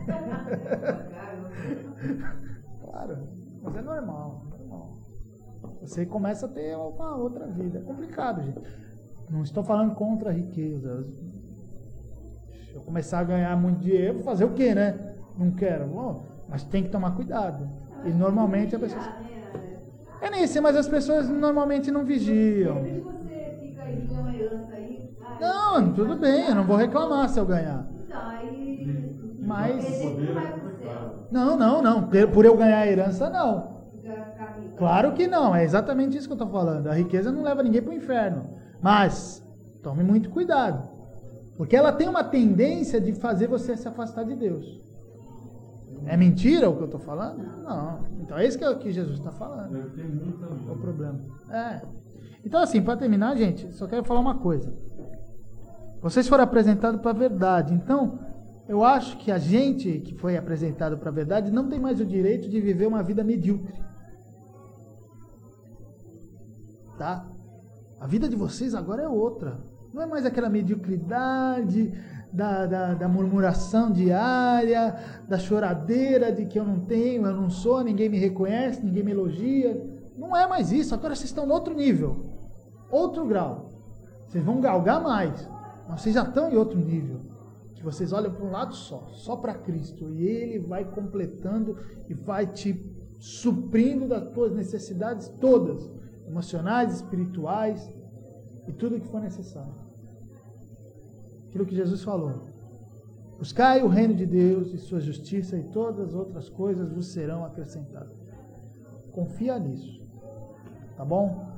Claro, mas é normal. Você começa a ter uma outra vida. É complicado, gente. Não estou falando contra a riqueza. Se eu começar a ganhar muito dinheiro, vou fazer o quê, né? Não quero. Bom, mas tem que tomar cuidado. E normalmente a pessoa... É nisso, mas as pessoas normalmente não vigiam. Não, tudo bem, eu não vou reclamar se eu ganhar. Mas... Não. Por eu ganhar a herança, não. Claro que não, é exatamente isso que eu estou falando. A riqueza não leva ninguém para o inferno. Mas, tome muito cuidado. Porque ela tem uma tendência de fazer você se afastar de Deus. É mentira o que eu estou falando? Não. Então é isso que Jesus está falando. É o problema. Então assim, para terminar, gente, só quero falar uma coisa. Vocês foram apresentados para a verdade. Então, eu acho que a gente que foi apresentado para a verdade não tem mais o direito de viver uma vida medíocre. Tá? A vida de vocês agora é outra. Não é mais aquela mediocridade da murmuração diária, da choradeira de que eu não tenho, eu não sou, ninguém me reconhece, ninguém me elogia. Não é mais isso. Agora vocês estão em outro nível, outro grau. Vocês vão galgar mais. Mas vocês já estão em outro nível. Que vocês olham para um lado só para Cristo. E Ele vai completando e vai te suprindo das tuas necessidades todas. Emocionais, espirituais e tudo o que for necessário. Aquilo que Jesus falou. Buscai o reino de Deus e sua justiça e todas as outras coisas vos serão acrescentadas. Confia nisso. Tá bom?